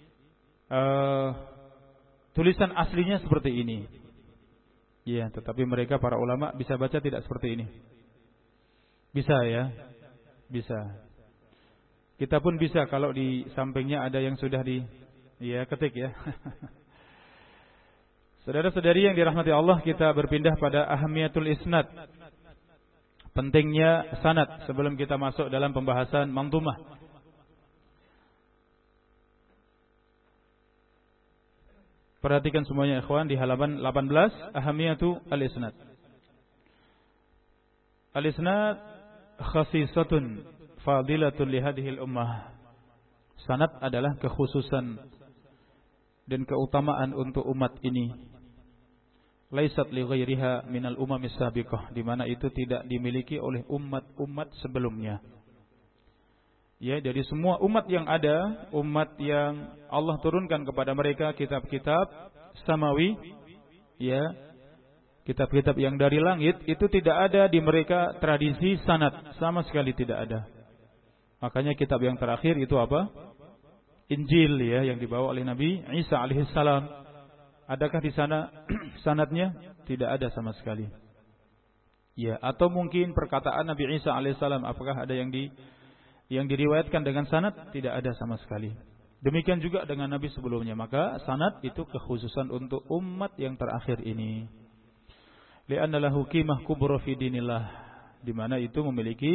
tulisan aslinya seperti ini. Ya, tetapi mereka para ulama bisa baca tidak seperti ini. Bisa ya. Bisa. Kita pun bisa kalau di sampingnya ada yang sudah ketik ya. Saudara-saudari yang dirahmati Allah, kita berpindah pada ahamiyatul isnad. Pentingnya sanad sebelum kita masuk dalam pembahasan manzumah. Perhatikan semuanya ikhwan di halaman 18, ahamiyatu al-isnad. Al-isnad khasisatun fadilatun li hadhil ummah. Sanad adalah kekhususan dan keutamaan untuk umat ini. Laisat li ghairiha minal umamis sabiqah, di mana itu tidak dimiliki oleh umat-umat sebelumnya. Ya, dari semua umat yang ada, umat yang Allah turunkan kepada mereka kitab-kitab samawi, ya, kitab-kitab yang dari langit, itu tidak ada di mereka tradisi sanad, sama sekali tidak ada. Makanya kitab yang terakhir itu apa? Injil ya, yang dibawa oleh Nabi Isa alaihissalam. Adakah di sana sanadnya? Tidak ada sama sekali. Ya, atau mungkin perkataan Nabi Isa alaihissalam, apakah ada yang diriwayatkan dengan sanad? Tidak ada sama sekali. Demikian juga dengan Nabi sebelumnya. Maka sanad itu kekhususan untuk umat yang terakhir ini. li'anna lahu qimah kubra fi dinillah, di mana itu memiliki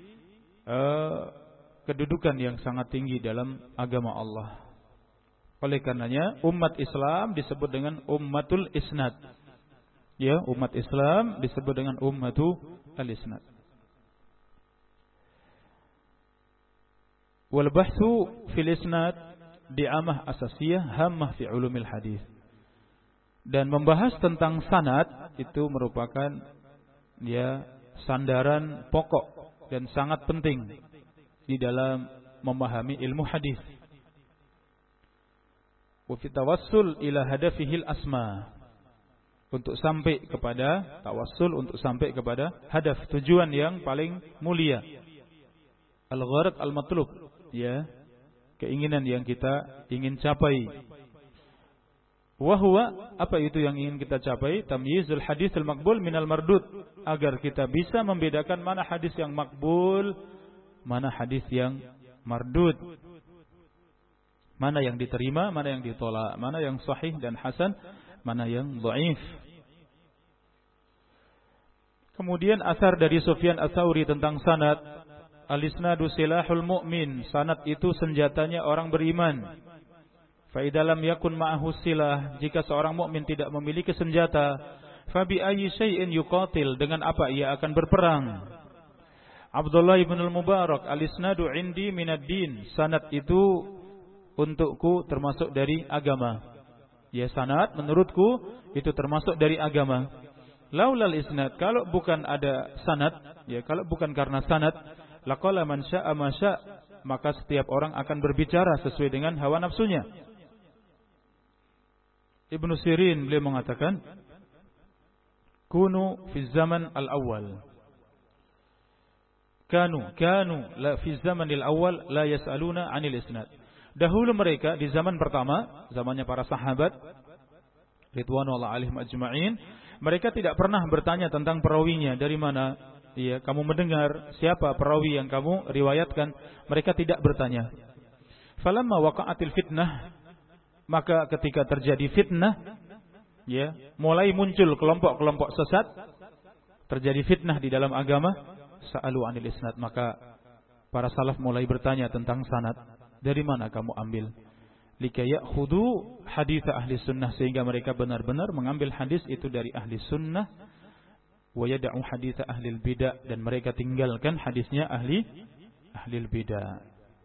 kedudukan yang sangat tinggi dalam agama Allah. Oleh karenanya umat Islam disebut dengan ummatul isnad. Ya, umat Islam disebut dengan ummatul isnad. Wal bahthu fil isnad di'amah asasiyah hammah fi ulumil hadis. Dan membahas tentang sanad itu merupakan ya sandaran pokok dan sangat penting di dalam memahami ilmu hadis. Wa fi tawassul ila hadafihil asma. Untuk sampai kepada tawassul, untuk sampai kepada hadaf, tujuan yang paling mulia. Al-gharad al-matlub, ya, keinginan yang kita ingin capai. Wahwa, apa itu yang ingin kita capai? Tamyizul hadis al-maqbul minal mardud, agar kita bisa membedakan mana hadis yang makbul, mana hadis yang mardud, mana yang diterima, mana yang ditolak, mana yang sahih dan hasan, mana yang dhaif. Kemudian asar dari Sufyan Ats-Tsauri tentang sanad, al-isnadu silahul mu'min, sanad itu senjatanya orang beriman. Fa idza lam yakun ma'ahu silah, jika seorang mukmin tidak memiliki senjata, fa bi ayyi syai'in yuqatil, dengan apa ia akan berperang. Abdullah ibn al-Mubarak, al-isnadu indi minad din, sanad itu untukku termasuk dari agama. Ya, sanad menurutku itu termasuk dari agama. Laulal isnad, kalau bukan ada sanad, ya kalau bukan karena sanad, laqala man syaa ma syaa, maka setiap orang akan berbicara sesuai dengan hawa nafsunya. Ibnu Sirin beliau mengatakan, kunu fi zaman al-awwal. Kanu la fi zamanil awwal la yas'aluna 'anil isnad. Dahulu mereka di zaman pertama, zamannya para sahabat ridwanullah alaihim ajma'in, mereka tidak pernah bertanya tentang perawinya, dari mana ya kamu mendengar, siapa perawi yang kamu riwayatkan, mereka tidak bertanya. Falamma waqa'atil fitnah, maka ketika terjadi fitnah, ya, mulai muncul kelompok-kelompok sesat, terjadi fitnah di dalam agama, sa'alu 'anil isnad, maka para salaf mulai bertanya tentang sanad, dari mana kamu ambil? Likaya khudu hadits ahli sunnah, sehingga mereka benar-benar mengambil hadis itu dari ahli sunnah, wa yada'u hadits ahli bidah, dan mereka tinggalkan hadisnya ahli bidah.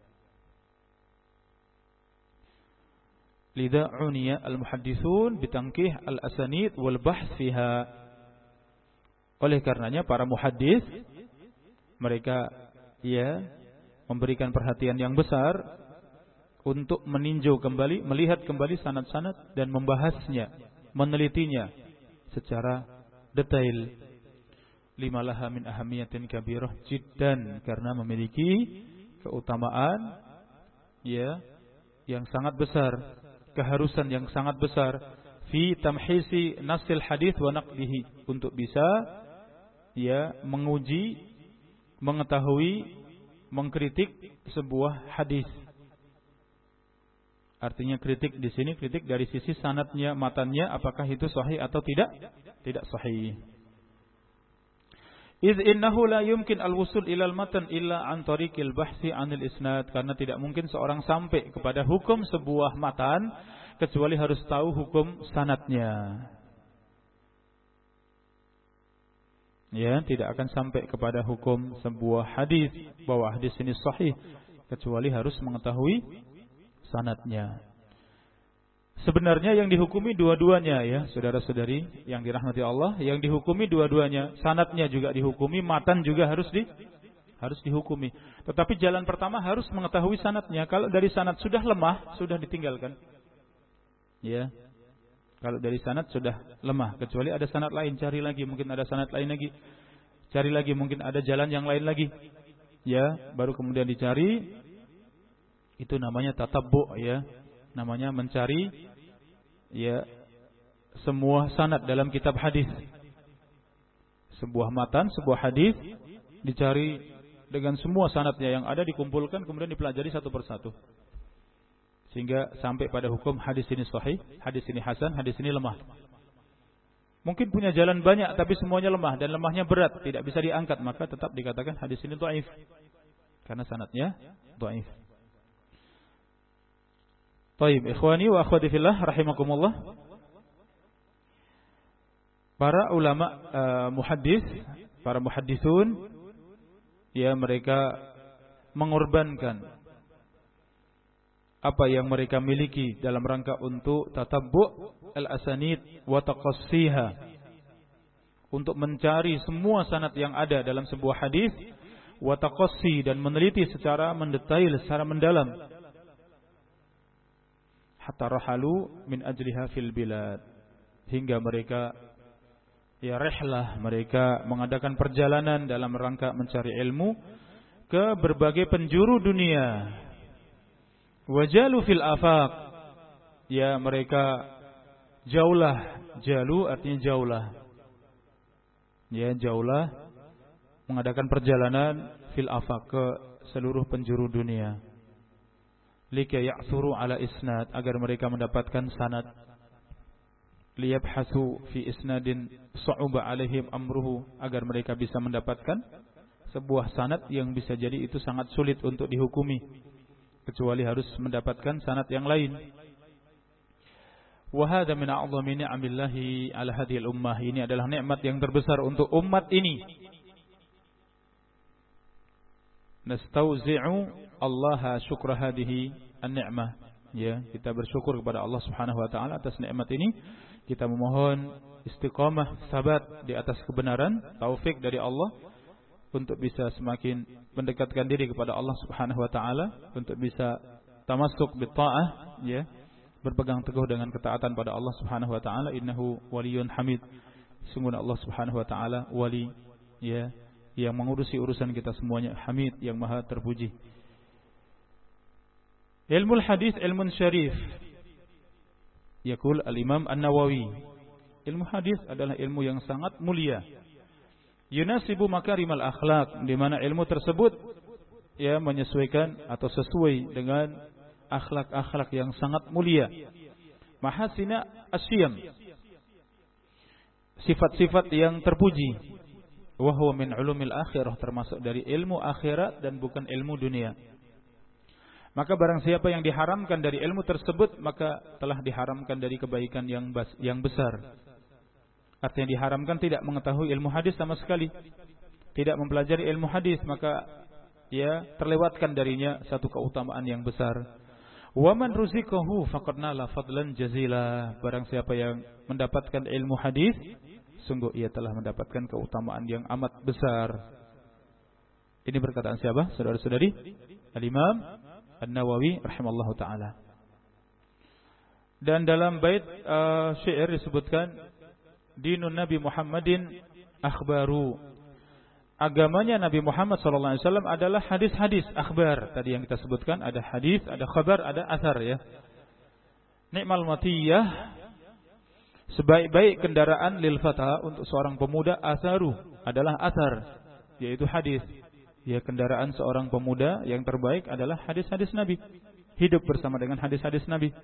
Lidha uniya al-muhaddithun bitangkih al-asanid wal bahth fiha. Oleh karenanya para muhaddis mereka ya memberikan perhatian yang besar untuk meninjau kembali, melihat kembali sanad-sanad dan membahasnya, menelitinya secara detail. Limalaha min ahamiyatin kabirah jiddan, karena memiliki keutamaan ya yang sangat besar, keharusan yang sangat besar fi tamhisi nasil hadis wa naqdihi, untuk bisa ya menguji, mengetahui, mengkritik sebuah hadis. Artinya kritik di sini kritik dari sisi sanadnya, matannya, apakah itu sahih atau tidak sahih. Idz innahu la yumkin al-wusul ila al-matan illa an tariqil bahsi 'anil isnad, karena tidak mungkin seorang sampai kepada hukum sebuah matan kecuali harus tahu hukum sanadnya. Ya, tidak akan sampai kepada hukum sebuah hadis bahwa hadis ini sahih kecuali harus mengetahui sanadnya. Sebenarnya yang dihukumi dua-duanya ya, saudara-saudari yang dirahmati Allah, yang dihukumi dua-duanya, sanadnya juga dihukumi, matan juga harus dihukumi. Tetapi jalan pertama harus mengetahui sanadnya. Kalau dari sanad sudah lemah, sudah ditinggalkan. Ya. Kalau dari sanad sudah lemah, kecuali ada sanad lain, cari lagi, mungkin ada sanad lain lagi. Cari lagi, mungkin ada jalan yang lain lagi. Ya, baru kemudian dicari. Itu namanya tatabbu ya. Namanya mencari ya semua sanad dalam kitab hadis. Sebuah matan, sebuah hadis dicari dengan semua sanadnya yang ada, dikumpulkan, kemudian dipelajari satu persatu. Sehingga sampai pada hukum hadis ini sahih, hadis ini hasan, hadis ini lemah. Mungkin punya jalan banyak tapi semuanya lemah dan lemahnya berat, tidak bisa diangkat, maka tetap dikatakan hadis ini dhaif karena sanadnya dhaif. Baik, ikhwani wa akhwati fillah rahimakumullah. Para ulama muhaddis, para muhaddisun, ya mereka mengorbankan apa yang mereka miliki dalam rangka untuk tatabbu' al-asanid wa taqassiha, untuk mencari semua sanad yang ada dalam sebuah hadis, wa taqassi, dan meneliti secara mendetail, secara mendalam, hatta rahalu min ajliha fil bilad, hingga mereka ya rihlah, mereka mengadakan perjalanan dalam rangka mencari ilmu ke berbagai penjuru dunia. Wajalu fil afaq, ya mereka jaulah, jalu artinya jaulah, ya jaulah, mengadakan perjalanan fil afaq, ke seluruh penjuru dunia. Lika ya'thuru ala isnad, agar mereka mendapatkan sanad. Liyabhasu fi isnadin sa'uba alaihim amruhu, agar mereka bisa mendapatkan sebuah sanad yang bisa jadi itu sangat sulit untuk dihukumi, kecuali harus mendapatkan sanad yang lain. Wa hadza min a'zami ni'amillahi 'ala hadhihi al-ummah, ini adalah nikmat yang terbesar untuk umat ini. Nastauzi'u Allah syukra hadhihi an-ni'mah, ya, kita bersyukur kepada Allah Subhanahu wa taala atas nikmat ini. Kita memohon istiqamah, sabat di atas kebenaran, taufik dari Allah untuk bisa semakin mendekatkan diri kepada Allah Subhanahu wa taala, untuk bisa tamassuk bi ta'ah, ya, berpegang teguh dengan ketaatan pada Allah Subhanahu wa taala. Innahu waliyyun hamid, sungguh Allah Subhanahu wa taala wali, ya, yang mengurusi urusan kita semuanya, hamid, yang maha terpuji. Ilmu hadis ilmun syarif. Yaqul al-Imam An-Nawawi, ilmu hadis adalah ilmu yang sangat mulia. Yunasibu makarimal akhlak, di mana ilmu tersebut ya menyesuaikan atau sesuai dengan akhlak-akhlak yang sangat mulia. Mahasina asyam, sifat-sifat yang terpuji. Wa huwa min ulumil akhirah, termasuk dari ilmu akhirat dan bukan ilmu dunia. Maka barang siapa yang diharamkan dari ilmu tersebut, maka telah diharamkan dari kebaikan yang besar. Artinya diharamkan tidak mengetahui ilmu hadis sama sekali, tidak mempelajari ilmu hadis, maka ya terlewatkan darinya satu keutamaan yang besar. Wa man ruzikahu faqad nala fadlan jazila, barang siapa yang mendapatkan ilmu hadis, sungguh ia telah mendapatkan keutamaan yang amat besar. Ini perkataan siapa, saudara-saudari? Al-Imam An-Nawawi rahimallahu taala. Dan dalam bait syair disebutkan, dinun Nabi Muhammadin akhbaru, agamanya Nabi Muhammad sallallahu alaihi wasallam adalah hadis-hadis, akhbar. Tadi yang kita sebutkan ada hadis, ada khabar, ada athar, ya. Ni'mal matiyah, sebaik-baik kendaraan lil fata, untuk seorang pemuda, atharu, adalah athar, yaitu hadis. Ya, kendaraan seorang pemuda yang terbaik adalah hadis-hadis Nabi. Hidup bersama dengan hadis-hadis Nabi.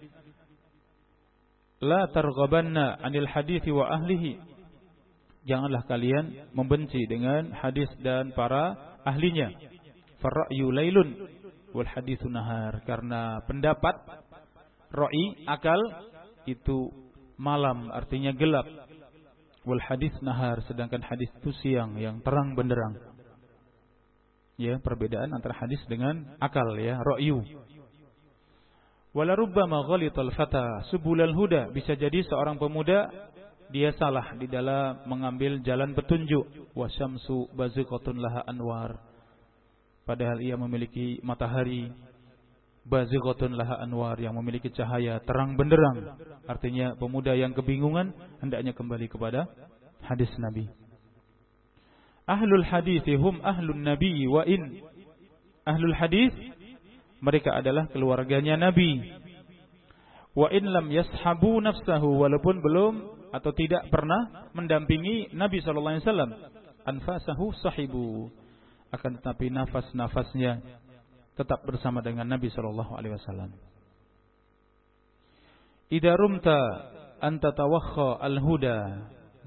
La targhabanna 'anil hadithi wa ahlihi, janganlah kalian membenci dengan hadis dan para ahlinya. Farra'yu lailun wal haditsu nahar, karena pendapat ra'i, akal, itu malam, artinya gelap. Wal hadits nahar, sedangkan hadis itu siang, yang terang benderang. Ya, perbedaan antara hadis dengan akal, ya, ra'yu. Wala rubbama ghalital fata subulal huda, bisa jadi seorang pemuda dia salah di dalam mengambil jalan petunjuk. Wasyamsu baziqatun laha anwar, padahal ia memiliki matahari, baziqatun laha anwar, yang memiliki cahaya terang benderang. Artinya pemuda yang kebingungan hendaknya kembali kepada hadis Nabi. Ahlul hadis hum ahlun nabi wa in, ahlul hadis mereka adalah keluarganya Nabi. Wa in lam yashabu nafsahu, walaupun belum atau tidak pernah mendampingi Nabi sallallahu alaihi wasallam. Anfasahu sahibu, akan tetapi nafas-nafasnya tetap bersama dengan Nabi sallallahu alaihi wasallam. Idza rumta an tatawakha al-huda,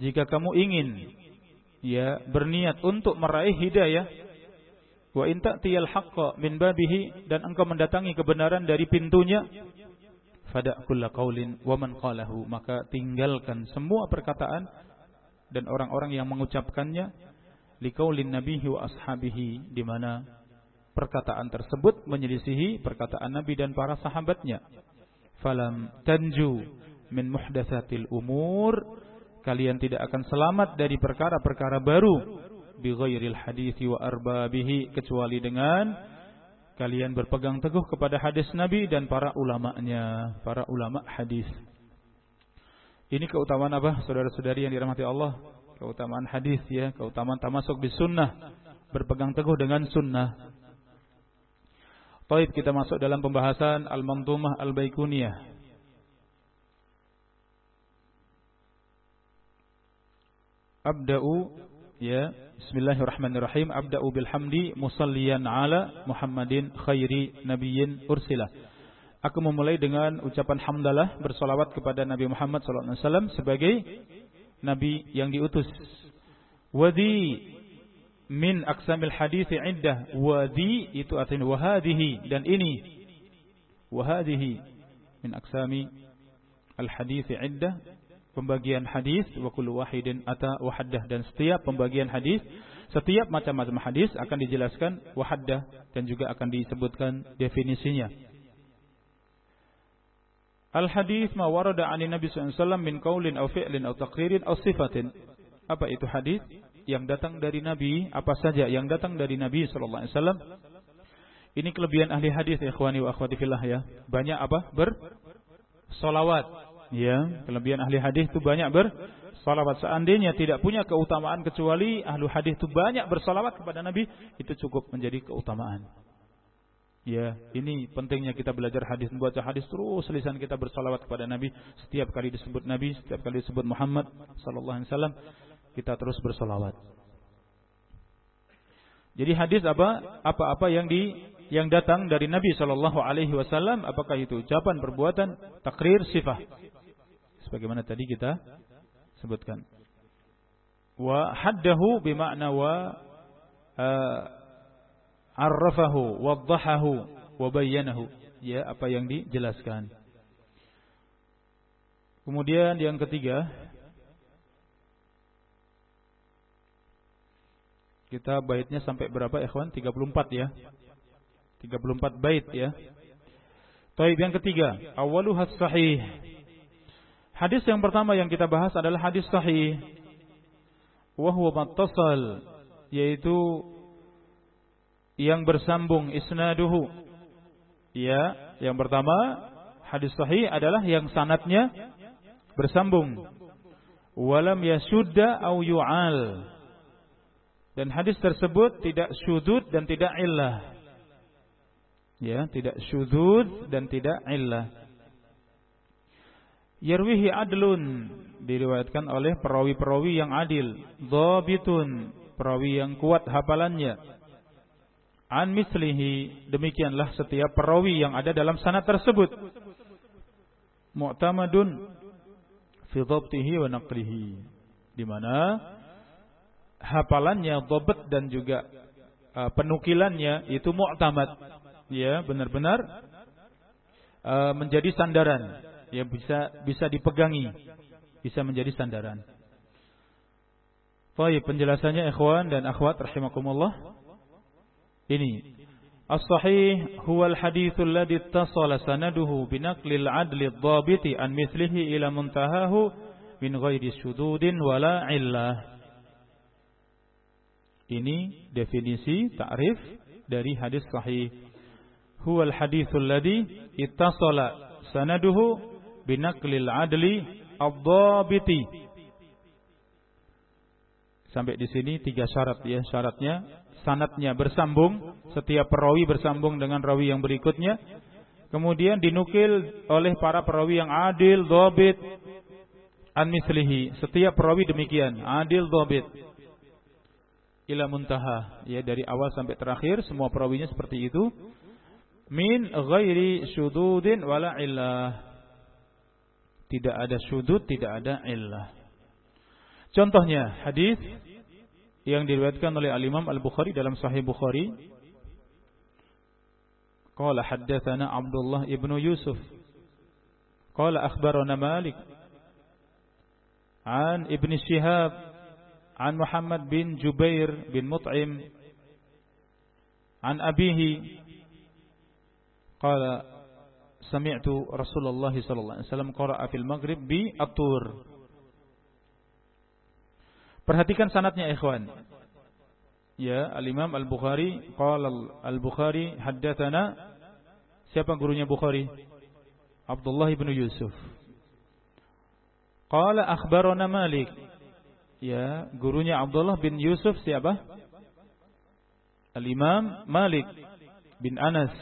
jika kamu ingin berniat untuk meraih hidayah, wa in ta'tiyal haqqa min babihi, dan engkau mendatangi kebenaran dari pintunya, fada' kulla qaulin wa man qalahu, maka tinggalkan semua perkataan dan orang-orang yang mengucapkannya, liqaulin nabiyyi wa ashabihi, di mana perkataan tersebut menyelisihi perkataan Nabi dan para sahabatnya. Falam tanju min muhdatsatil umur, kalian tidak akan selamat dari perkara-perkara baru, bi ghairil hadithi wa arbabihi, kecuali dengan kalian berpegang teguh kepada hadis Nabi dan para ulamanya, para ulama hadis. Ini keutamaan apa, saudara-saudari yang dirahmati Allah? Keutamaan hadis, keutamaan tamasuk bis sunnah, berpegang teguh dengan sunnah. Baik, kita masuk dalam pembahasan Al-Manzumah Al-Baiquniyah. Abda'u, bismillahirrahmanirrahim. Abda'u bilhamdi musalliyan ala Muhammadin khairi nabiyyin ursilah. Aku memulai dengan ucapan hamdalah, bersolawat kepada Nabi Muhammad SAW sebagai Nabi yang diutus. Wadi min aqsamil hadithi iddah. Wadi itu artinya wahadihi, dan ini. Wahadihi min aqsami al-hadithi iddah, pembagian hadis. Wa kullu wahidin ata wahaddah, dan setiap pembagian hadis, setiap macam-macam hadis akan dijelaskan wahaddah, dan juga akan disebutkan definisinya. Al-hadis ma warada 'ani Nabi sallallahu alaihi wasallam min qaulin aw fi'lin aw taqririn aw sifatin. Apa itu hadis? Yang datang dari Nabi, apa saja yang datang dari Nabi sallallahu alaihi wasallam. Ini kelebihan ahli hadis, ikhwani wa akhwati fillah, banyak apa? Bersolawat. Kelebihan ahli hadis itu banyak bersolawat. Seandainya tidak punya keutamaan kecuali ahli hadis itu banyak bersolawat kepada Nabi, itu cukup menjadi keutamaan. Ini pentingnya kita belajar hadis, membaca hadis terus, lisan kita bersolawat kepada Nabi. Setiap kali disebut Nabi, setiap kali disebut Muhammad sallallahu alaihi wasallam, kita terus bersolawat. Jadi hadis apa-apa yang datang dari Nabi sallallahu alaihi wasallam, apakah itu ucapan, perbuatan, takrir, sifah, sebagaimana tadi kita sebutkan. Wa haddahu bimakna wa arrafahu, waddahahu, wa bayyanahu, apa yang dijelaskan. Kemudian yang ketiga, kita baitnya sampai berapa, ikhwan? 34 34 bait Taib, yang ketiga, awaluhas sahih. Hadis yang pertama yang kita bahas adalah hadis sahih. Wa huwa mattasal, yaitu yang bersambung, isnaduhu. Yang pertama, hadis sahih adalah yang sanadnya bersambung. Walam yasudda au yu'al, dan hadis tersebut tidak syudzud dan tidak illah. Tidak syudzud dan tidak illah. Yarwihi adlun, diriwayatkan oleh perawi-perawi yang adil. Dhabitun, perawi yang kuat hafalannya. An mislihi, demikianlah setiap perawi yang ada dalam sanad tersebut. Mu'tamadun fi dhabtihi wa naqlihi, di mana hafalannya, dhabt, dan juga penukilannya itu mu'tamad, benar-benar menjadi sandaran, bisa dipegangi, bisa menjadi sandaran. Baik, penjelasannya ikhwan dan akhwat rahimakumullah. Ini as-sahih huwa al-haditsul ladzi ittasala sanaduhu binaqlil 'adli ad-dhabiti an mithlihi ila muntahahu min ghairi syududin wala illah. Ini definisi ta'rif dari hadis sahih. Huwal haditsul ladzi ittasala sanaduhu binaqlil 'adli ad-dhabiti. Sampai di sini 3 syarat syaratnya sanadnya bersambung, setiap perawi bersambung dengan rawi yang berikutnya. Kemudian dinukil oleh para perawi yang adil, dhabit, an mislihi, setiap perawi demikian, adil, dhabit. Ila muntaha, dari awal sampai terakhir semua perawinya seperti itu. Min ghairi syududin wala illah, tidak ada syudud, tidak ada illah. Contohnya hadis yang diriwayatkan oleh Al-Imam Al-Bukhari dalam Sahih Bukhari. Qala haddatsana Abdullah ibnu Yusuf. Qala akhbarana Malik an Ibn Shihab an Muhammad bin Jubair bin Mut'im an abihi qala sami'tu Rasulullah sallallahu alaihi wasallam qara'a fil maghrib bi at-tur. Perhatikan sanadnya ikhwan. Ya, Al-Imam Al-Bukhari qala Al-Bukhari haddatsana, siapa gurunya Bukhari? Abdullah ibn Yusuf. Qala akhbarana Malik. Ya, gurunya Abdullah bin Yusuf siapa? Al-Imam Malik bin Anas.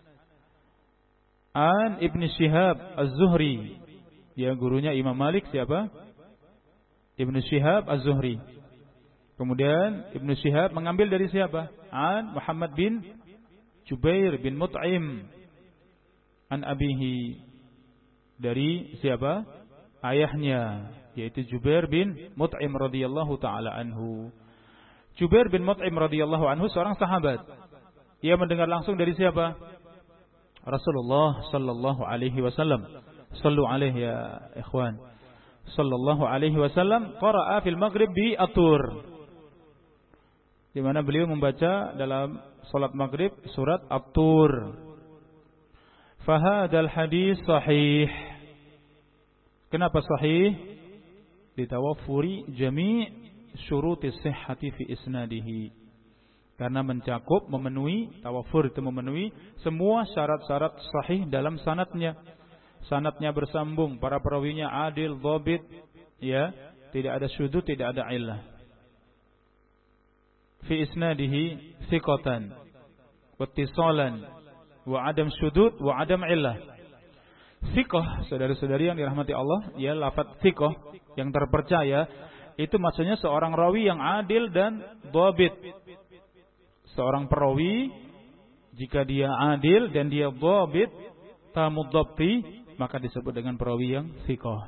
An Ibn Shihab Az-Zuhri. Ya, gurunya Imam Malik siapa? Ibn Shihab Az-Zuhri. Kemudian Ibn Shihab mengambil dari siapa? An Muhammad bin Jubair bin Mut'im. An abihi. Dari siapa? Ayahnya, yaitu Jubair bin Mut'im radhiyallahu taala anhu. Jubair bin Mut'im radhiyallahu anhu seorang sahabat. Ia mendengar langsung dari siapa? Rasulullah sallallahu alaihi wasallam. Sallu alaihi ya ikhwan. Sallallahu alaihi wasallam qara'a fil maghrib bi at-tur. Di mana beliau membaca dalam salat maghrib surat at-tur. Fahadal hadis sahih. Kenapa sahih? Ditawafuri jami' syurutis sihhati fi isnadihi. Karena mencakup, memenuhi, tawafur itu memenuhi semua syarat-syarat sahih dalam sanadnya. Sanadnya bersambung, para perawinya adil, dhabit, ya, tidak ada syudud, tidak ada illah. Fi isnadihi thiqatan wa ittisalan wa adam syudud wa adam illah. Thiqah, saudara-saudari yang dirahmati Allah, ya, lafaz thiqah yang terpercaya itu maksudnya seorang rawi yang adil dan dhabit. Seorang perawi jika dia adil dan dia dhabit, tamud dhabti, maka disebut dengan perawi yang thiqah.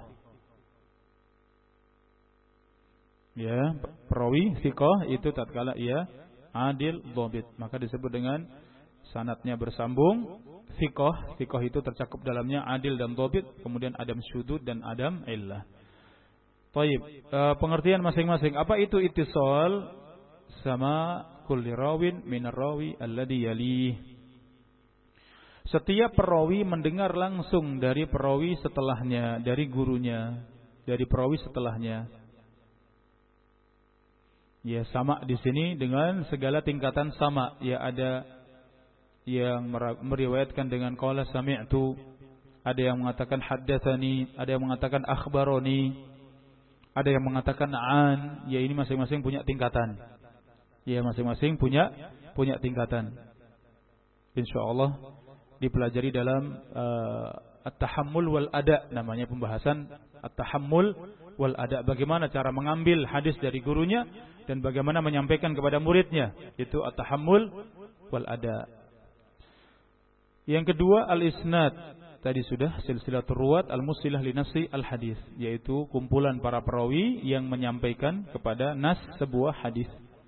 Ya, perawi thiqah itu tatkala ia adil dhabit, maka disebut dengan sanadnya bersambung. Thiqah itu tercakup dalamnya adil dan dhabit, kemudian adam syudud dan adam illah. Baik, pengertian masing-masing. Apa itu ittisal? Sama kulli rawin minar rawi alladhi yalih. Setiap perawi mendengar langsung dari perawi setelahnya, dari gurunya, dari perawi setelahnya. Ya, sama di sini dengan segala tingkatan sama. Ya, ada yang meriwayatkan dengan qala sami'tu, ada yang mengatakan haddatsani, ada yang mengatakan akhbaroni, ada yang mengatakan an. Ya, ini masing-masing punya tingkatan. Ya, masing-masing punya tingkatan. Insyaallah dipelajari dalam at-tahammul wal ada, namanya pembahasan at-tahammul wal ada, bagaimana cara mengambil hadis dari gurunya dan bagaimana menyampaikan kepada muridnya, itu at-tahammul wal ada. Yang kedua al-isnad, tadi sudah silsilatur ruwat al-musilah li nafsi al-hadis, yaitu kumpulan para perawi yang menyampaikan kepada nas sebuah hadis.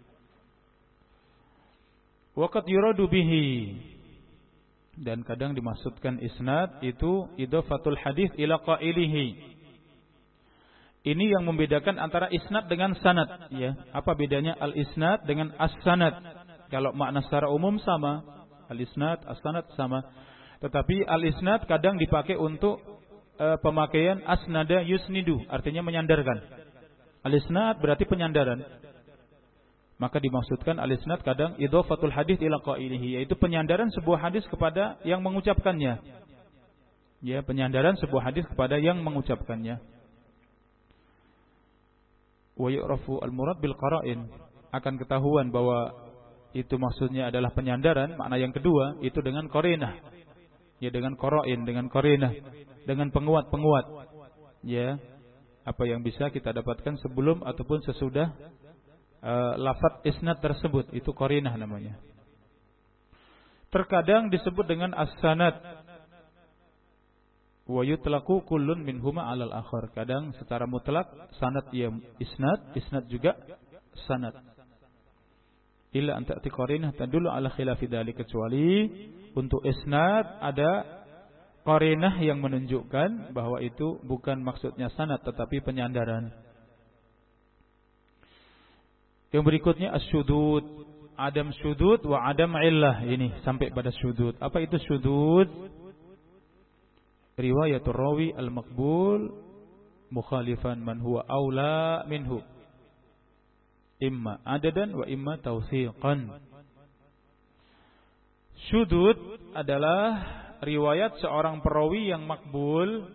Waqad yuradu bihi, dan kadang dimaksudkan isnad itu idhafatul hadis ila qailihi. Ini yang membedakan antara isnad dengan sanad, ya. Apa bedanya al-isnad dengan as-sanad? Kalau makna secara umum sama, al-isnad, as-sanad sama. Tetapi al-isnad kadang dipakai untuk pemakaian asnada yusnidu, artinya menyandarkan. Al-isnad berarti penyandaran. Maka dimaksudkan al-isnad kadang idhafatul hadis ila qailihi, yaitu penyandaran sebuah hadis kepada yang mengucapkannya. Ya, penyandaran sebuah hadis kepada yang mengucapkannya. Wa yu'rafu al-murad bil qara'in, akan ketahuan bahwa itu maksudnya adalah penyandaran. Makna yang kedua itu dengan qarinah. Ya, dengan qara'in, dengan qarinah, dengan penguat-penguat. Ya, apa yang bisa kita dapatkan sebelum ataupun sesudah lafaz isnad tersebut, itu qarinah namanya. Terkadang disebut dengan as-sanad. wa yutlaqu kullun minhuma 'alal akhar. Kadang secara mutlak sanad ya isnad juga sanad. Illa an ta'ti qarinah tadullu 'ala khilafi dzalik, kecuali untuk isnad ada qarinah yang menunjukkan bahwa itu bukan maksudnya sanad tetapi penyandaran. Yang berikutnya asyudud. Adam syudud wa adam illah. Ini sampai pada syudud. Apa itu syudud? Riwayatul rawi al-maqbul mukhalifan man huwa aula minhu. Imma adadan wa imma tawsiqan. Syudud adalah riwayat seorang perawi yang makbul.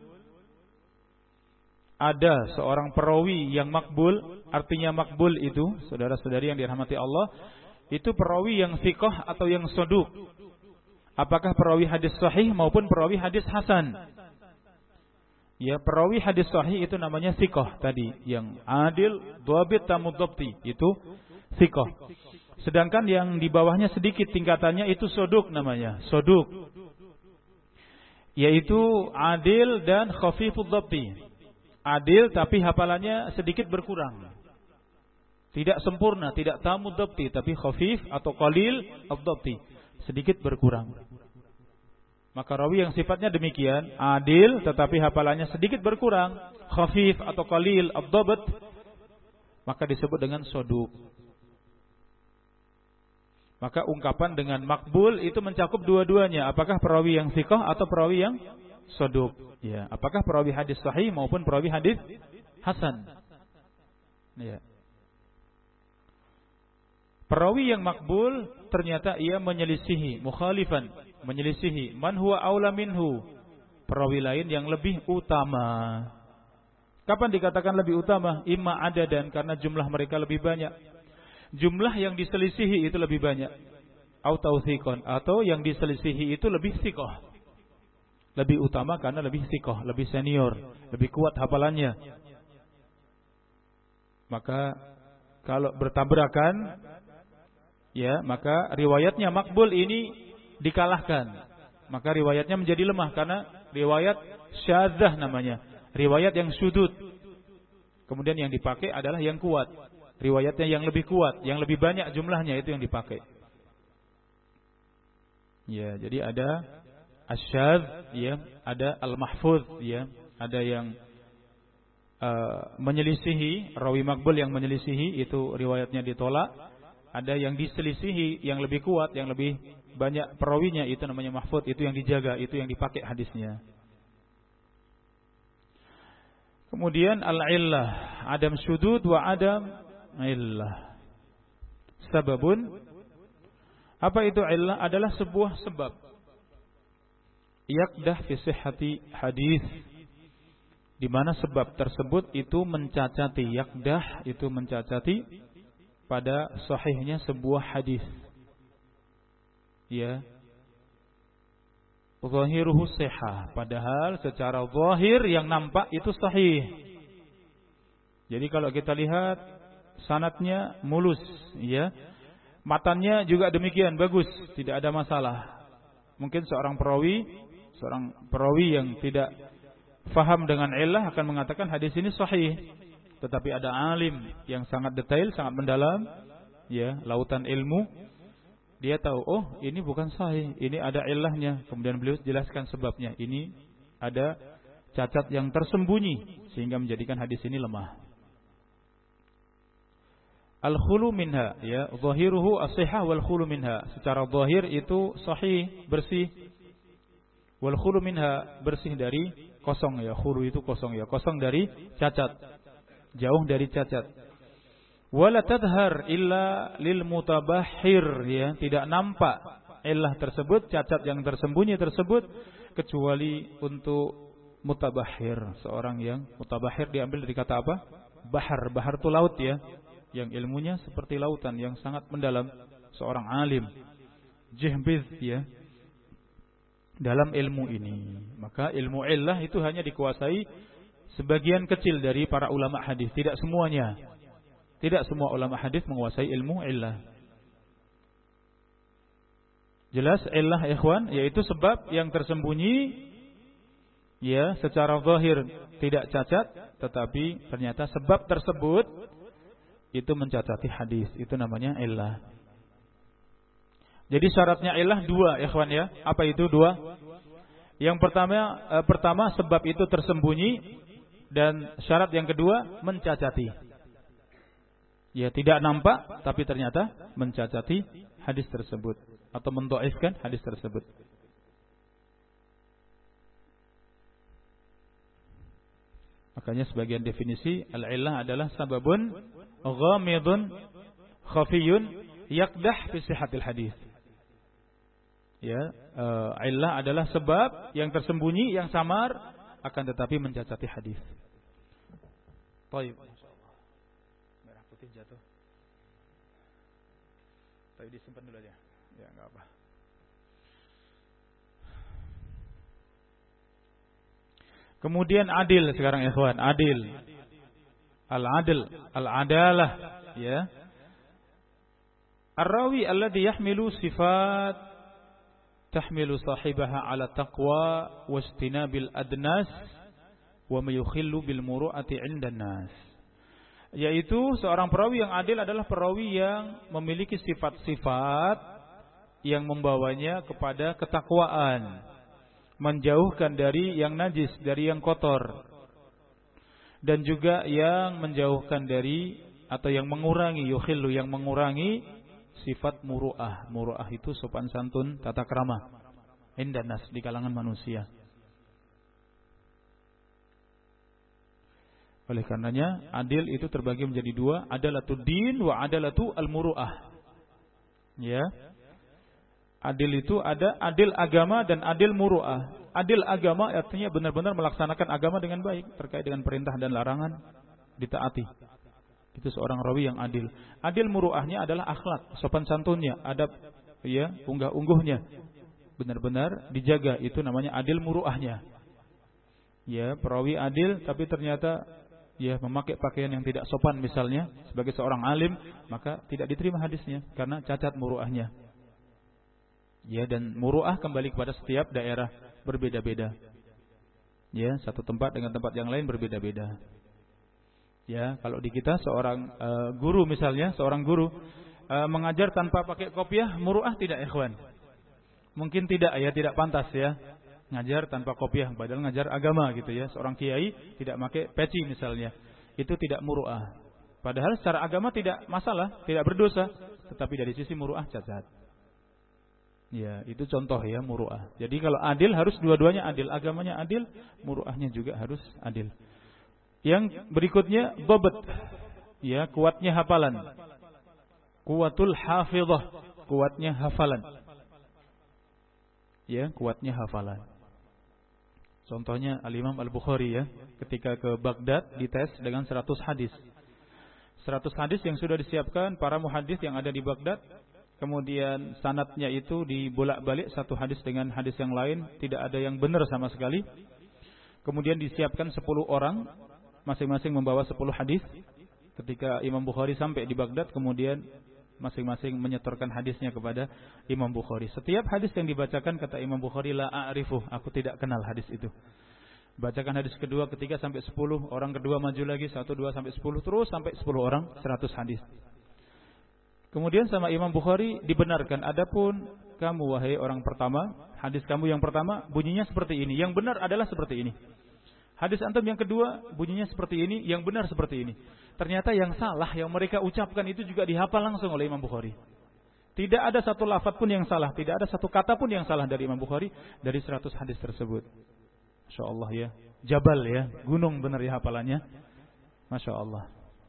Ada seorang perawi yang makbul. Artinya makbul itu, saudara-saudari yang dirahmati Allah, itu perawi yang thiqah atau yang soduk. Apakah perawi hadis sahih maupun perawi hadis hasan? Ya, perawi hadis sahih itu namanya thiqah tadi, yang adil, dhabit, tamud dhabti, itu thiqah. Sedangkan yang di bawahnya sedikit tingkatannya itu soduk namanya, soduk. Yaitu adil dan khafifud dhabti. Adil tapi hafalannya sedikit berkurang. Tidak sempurna, tidak tamud dhabti, tapi khafif atau qalil ad-dhabti, sedikit berkurang. Maka rawi yang sifatnya demikian, adil tetapi hafalannya sedikit berkurang, khafif atau qalil ad-dhabt, maka disebut dengan soduk. Maka ungkapan dengan makbul itu mencakup dua-duanya. Apakah perawi yang thiqah atau perawi yang soduk? Ya, apakah perawi hadis sahih maupun perawi hadis hasan? Ya. Perawi yang makbul ternyata ia menyelisihi, mukhalifan, menyelisihi man huwa aula minhu, perawi lain yang lebih utama. Kapan dikatakan lebih utama? Imma adadan, karena jumlah mereka lebih banyak. Jumlah yang diselisihi itu lebih banyak. Au tawthiqan, atau yang diselisihi itu lebih thiqah. Lebih utama karena lebih thiqah, lebih senior, lebih kuat hafalannya. Maka kalau bertabrakan, ya, maka riwayatnya makbul ini dikalahkan. Maka riwayatnya menjadi lemah karena riwayat syadzah namanya, riwayat yang syudud. Kemudian yang dipakai adalah yang kuat, riwayatnya yang lebih kuat, yang lebih banyak jumlahnya, itu yang dipakai. Ya, jadi ada asyadz, ya, ada al-mahfuz, ya, ada yang menyelisihi, rawi makbul yang menyelisihi itu riwayatnya ditolak. Ada yang diselisihi, yang lebih kuat, yang lebih banyak perawinya, itu namanya mahfuz, itu yang dijaga, itu yang dipakai hadisnya. Kemudian al-illah, adam syudud wa adam illah. Sababun, apa itu illah? Adalah sebuah sebab. Yaqdah fi sihhati hadis, di mana sebab tersebut itu mencacati, yaqdah itu mencacati pada sahihnya sebuah hadis. Ya. Zahiruhu sihah, padahal secara zahir yang nampak itu sahih. Jadi kalau kita lihat sanadnya mulus, ya. Matannya juga demikian bagus, tidak ada masalah. Mungkin seorang perawi yang tidak faham dengan illah akan mengatakan hadis ini sahih. Tetapi ada alim yang sangat detail, sangat mendalam, ya, lautan ilmu. Dia tahu, oh ini bukan sahih, ini ada illahnya. Kemudian beliau jelaskan sebabnya. Ini ada cacat yang tersembunyi sehingga menjadikan hadis ini lemah. Al-khulu minha, ya, zahiruhu as-sihah wal khulu minha. Secara zahir itu sahih, bersih. Wal khulu minha, bersih dari kosong, ya. Khulu itu kosong, ya, kosong dari cacat. Jauh dari cacat. Wala tadhar illa lil mutabahhir, ya, tidak nampak illah tersebut, cacat yang tersembunyi tersebut, kecuali untuk mutabahhir, seorang yang mutabahhir diambil dari kata apa? Bahar. Bahar itu laut, ya, yang ilmunya seperti lautan yang sangat mendalam. Seorang alim jihbiz, ya, dalam ilmu ini. Maka ilmu illah itu hanya dikuasai sebagian kecil dari para ulama hadis, tidak semuanya. Tidak semua ulama hadis menguasai ilmu illah. Jelas illah, ikhwan, yaitu sebab yang tersembunyi Ya, secara zahir tidak cacat, tetapi ternyata sebab tersebut itu mencacati hadis. Itu namanya illah. Jadi syaratnya illah dua, ikhwan ya. Apa itu dua? Yang pertama sebab itu tersembunyi, dan syarat yang kedua mencacati. Ya, tidak nampak tapi ternyata mencacati hadis tersebut atau mendhaifkan hadis tersebut. Makanya sebagian definisi al-illah adalah sababun ghamidun khafiyun yakdah fi sihhatil hadis. Ya, illah adalah sebab yang tersembunyi, yang samar, akan tetapi mencacati hadis. Baik. Merah putih jatuh. Tapi disimpan dulu aja. Ya, enggak apa. Kemudian adil sekarang ikhwan, adil. Al-adl, al-adalah, ya. Ar-rawi alladhi yahmilu sifat tahmilu sahibaha ala taqwa wastinabil adnas wa ma yukhillu bil muru'ati 'indan nas. Yaitu seorang perawi yang adil adalah perawi yang memiliki sifat-sifat yang membawanya kepada ketakwaan, menjauhkan dari yang najis, dari yang kotor, dan juga yang menjauhkan dari atau yang mengurangi, yukhillu, yang mengurangi sifat muru'ah. Muru'ah itu sopan santun, tata krama, indan nas, di kalangan manusia. Oleh karenanya adil itu terbagi menjadi dua, adalatud din wa adalatu al-muru'ah. Ya. Adil itu ada adil agama dan adil muru'ah. Adil agama artinya benar-benar melaksanakan agama dengan baik, terkait dengan perintah dan larangan ditaati. Itu seorang rawi yang adil. Adil muru'ahnya adalah akhlak, sopan santunnya, adab, ya, unggah-ungguhnya benar-benar dijaga. Itu namanya adil muru'ahnya. Ya, perawi adil tapi ternyata ya memakai pakaian yang tidak sopan misalnya sebagai seorang alim, maka tidak diterima hadisnya karena cacat muru'ahnya. Ya, dan muru'ah kembali kepada setiap daerah berbeda-beda. Ya, satu tempat dengan tempat yang lain berbeda-beda. Ya, kalau di kita seorang guru misalnya, seorang guru mengajar tanpa pakai kopiah, muru'ah tidak ikhwan? Mungkin tidak ya, tidak pantas ya. Ngajar tanpa kopiah, padahal ngajar agama gitu ya. Seorang kiai tidak pakai peci misalnya, itu tidak muru'ah. Padahal secara agama tidak masalah, tidak berdosa, tetapi dari sisi muru'ah cacat. Ya, itu contoh ya muru'ah. Jadi kalau adil harus dua-duanya adil, agamanya adil, muru'ahnya juga harus adil. Yang berikutnya babat. Ya, kuatnya hafalan. Kuatul hafizah, kuatnya hafalan. Ya, kuatnya hafalan. Contohnya Al-Imam Al-Bukhari ya, ketika ke Baghdad dites dengan 100 hadis. 100 hadis yang sudah disiapkan para muhadis yang ada di Baghdad. Kemudian sanadnya itu dibolak-balik satu hadis dengan hadis yang lain, tidak ada yang benar sama sekali. Kemudian disiapkan 10 orang, masing-masing membawa 10 hadis. Ketika Imam Bukhari sampai di Baghdad, kemudian masing-masing menyetorkan hadisnya kepada Imam Bukhari. Setiap hadis yang dibacakan kata Imam Bukhari, la a'rifuh, aku tidak kenal hadis itu. Bacakan hadis kedua, ketiga sampai 10, orang kedua maju lagi 1, 2 sampai 10, terus sampai 10 orang 100 hadis. Kemudian sama Imam Bukhari dibenarkan, adapun kamu wahai orang pertama, hadis kamu yang pertama bunyinya seperti ini, yang benar adalah seperti ini. Hadis antum yang kedua bunyinya seperti ini, yang benar seperti ini. Ternyata yang salah yang mereka ucapkan itu juga dihafal langsung oleh Imam Bukhari. Tidak ada satu lafaz pun yang salah, tidak ada satu kata pun yang salah dari Imam Bukhari dari 100 hadis tersebut. Masya Allah ya, jabal ya, gunung benar ya hafalannya. Masya Allah.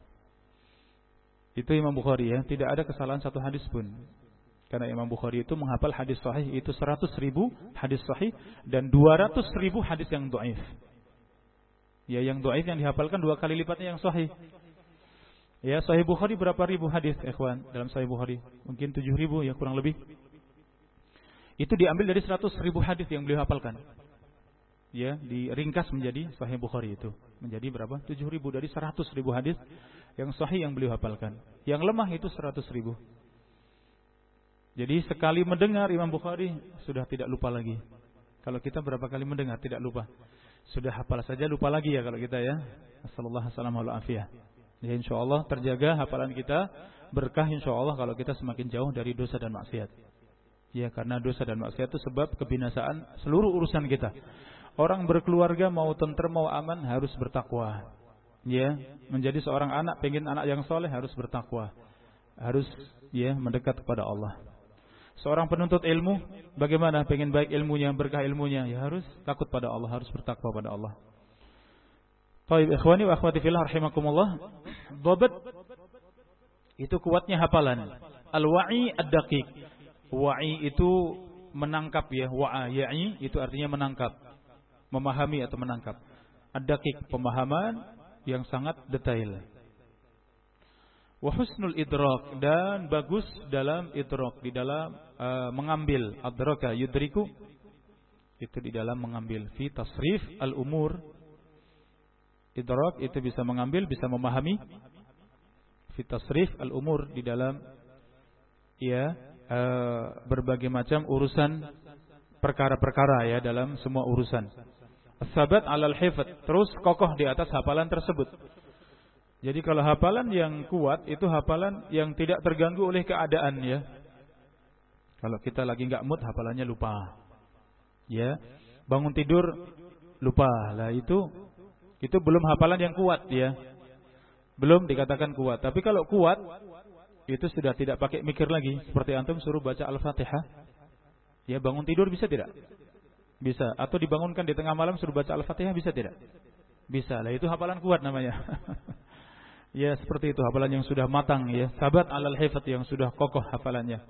Itu Imam Bukhari ya, tidak ada kesalahan satu hadis pun. Karena Imam Bukhari itu menghafal hadis sahih itu 100.000 hadis sahih dan 200.000 hadis yang dhaif. Ya, yang dhaif yang dihafalkan 2 kali lipatnya yang sahih. Ya, Sahih Bukhari berapa ribu hadis, ikhwan? Dalam Sahih Bukhari mungkin 7.000 ya, kurang lebih. Itu diambil dari 100.000 hadis yang beliau hafalkan. Ya, diringkas menjadi Sahih Bukhari itu. Menjadi berapa? 7.000 dari 100.000 hadis yang sahih yang beliau hafalkan. Yang lemah itu 100.000. Jadi sekali mendengar Imam Bukhari sudah tidak lupa lagi. Kalau kita berapa kali mendengar tidak lupa. Sudah hafal saja lupa lagi ya kalau kita ya. Sallallahu alaihi wasallam. Ya insyaallah terjaga hafalan kita, berkah insyaallah kalau kita semakin jauh dari dosa dan maksiat. Ya karena dosa dan maksiat itu sebab kebinasaan seluruh urusan kita. Orang berkeluarga mau tentrem mau aman harus bertakwa. Ya, menjadi seorang anak, pengen anak yang soleh harus bertakwa. Harus ya mendekat kepada Allah. Seorang penuntut ilmu, bagaimana pengen baik ilmunya, berkah ilmunya, ya harus takut pada Allah, harus bertakwa pada Allah. Baik, ikhwani wa akhwati fillah rahimakumullah. Dhabt itu kuatnya hafalan. Al-wa'i ad-daqiq. Wa'i itu menangkap ya, wa'a ya'i itu artinya menangkap, memahami atau menangkap. Ad-daqiq pemahaman yang sangat detail. Wa husnul idrak, dan bagus dalam idrak, di dalam mengambil. Adraka yudriku, itu di dalam mengambil. Fi tasrif al-umur, idrak itu bisa mengambil, bisa memahami. Fi tasrif al-umur, di dalam ya berbagai macam urusan, perkara-perkara ya, dalam semua urusan. As-sabat 'alal hifdz, terus kokoh di atas hafalan tersebut. Jadi kalau hafalan yang kuat itu hafalan yang tidak terganggu oleh keadaan ya. Kalau kita lagi enggak mood, hafalannya lupa. Ya, bangun tidur lupa. Lah itu belum hafalan yang kuat ya. Belum dikatakan kuat. Tapi kalau kuat itu sudah tidak pakai mikir lagi. Seperti antum suruh baca Al-Fatihah. Ya, bangun tidur bisa tidak? Bisa. Atau dibangunkan di tengah malam suruh baca Al-Fatihah, bisa tidak? Bisa. Lah itu hafalan kuat namanya. Ya seperti itu, hafalan yang sudah matang ya. Sabat 'alal hifdz, yang sudah kokoh hafalannya.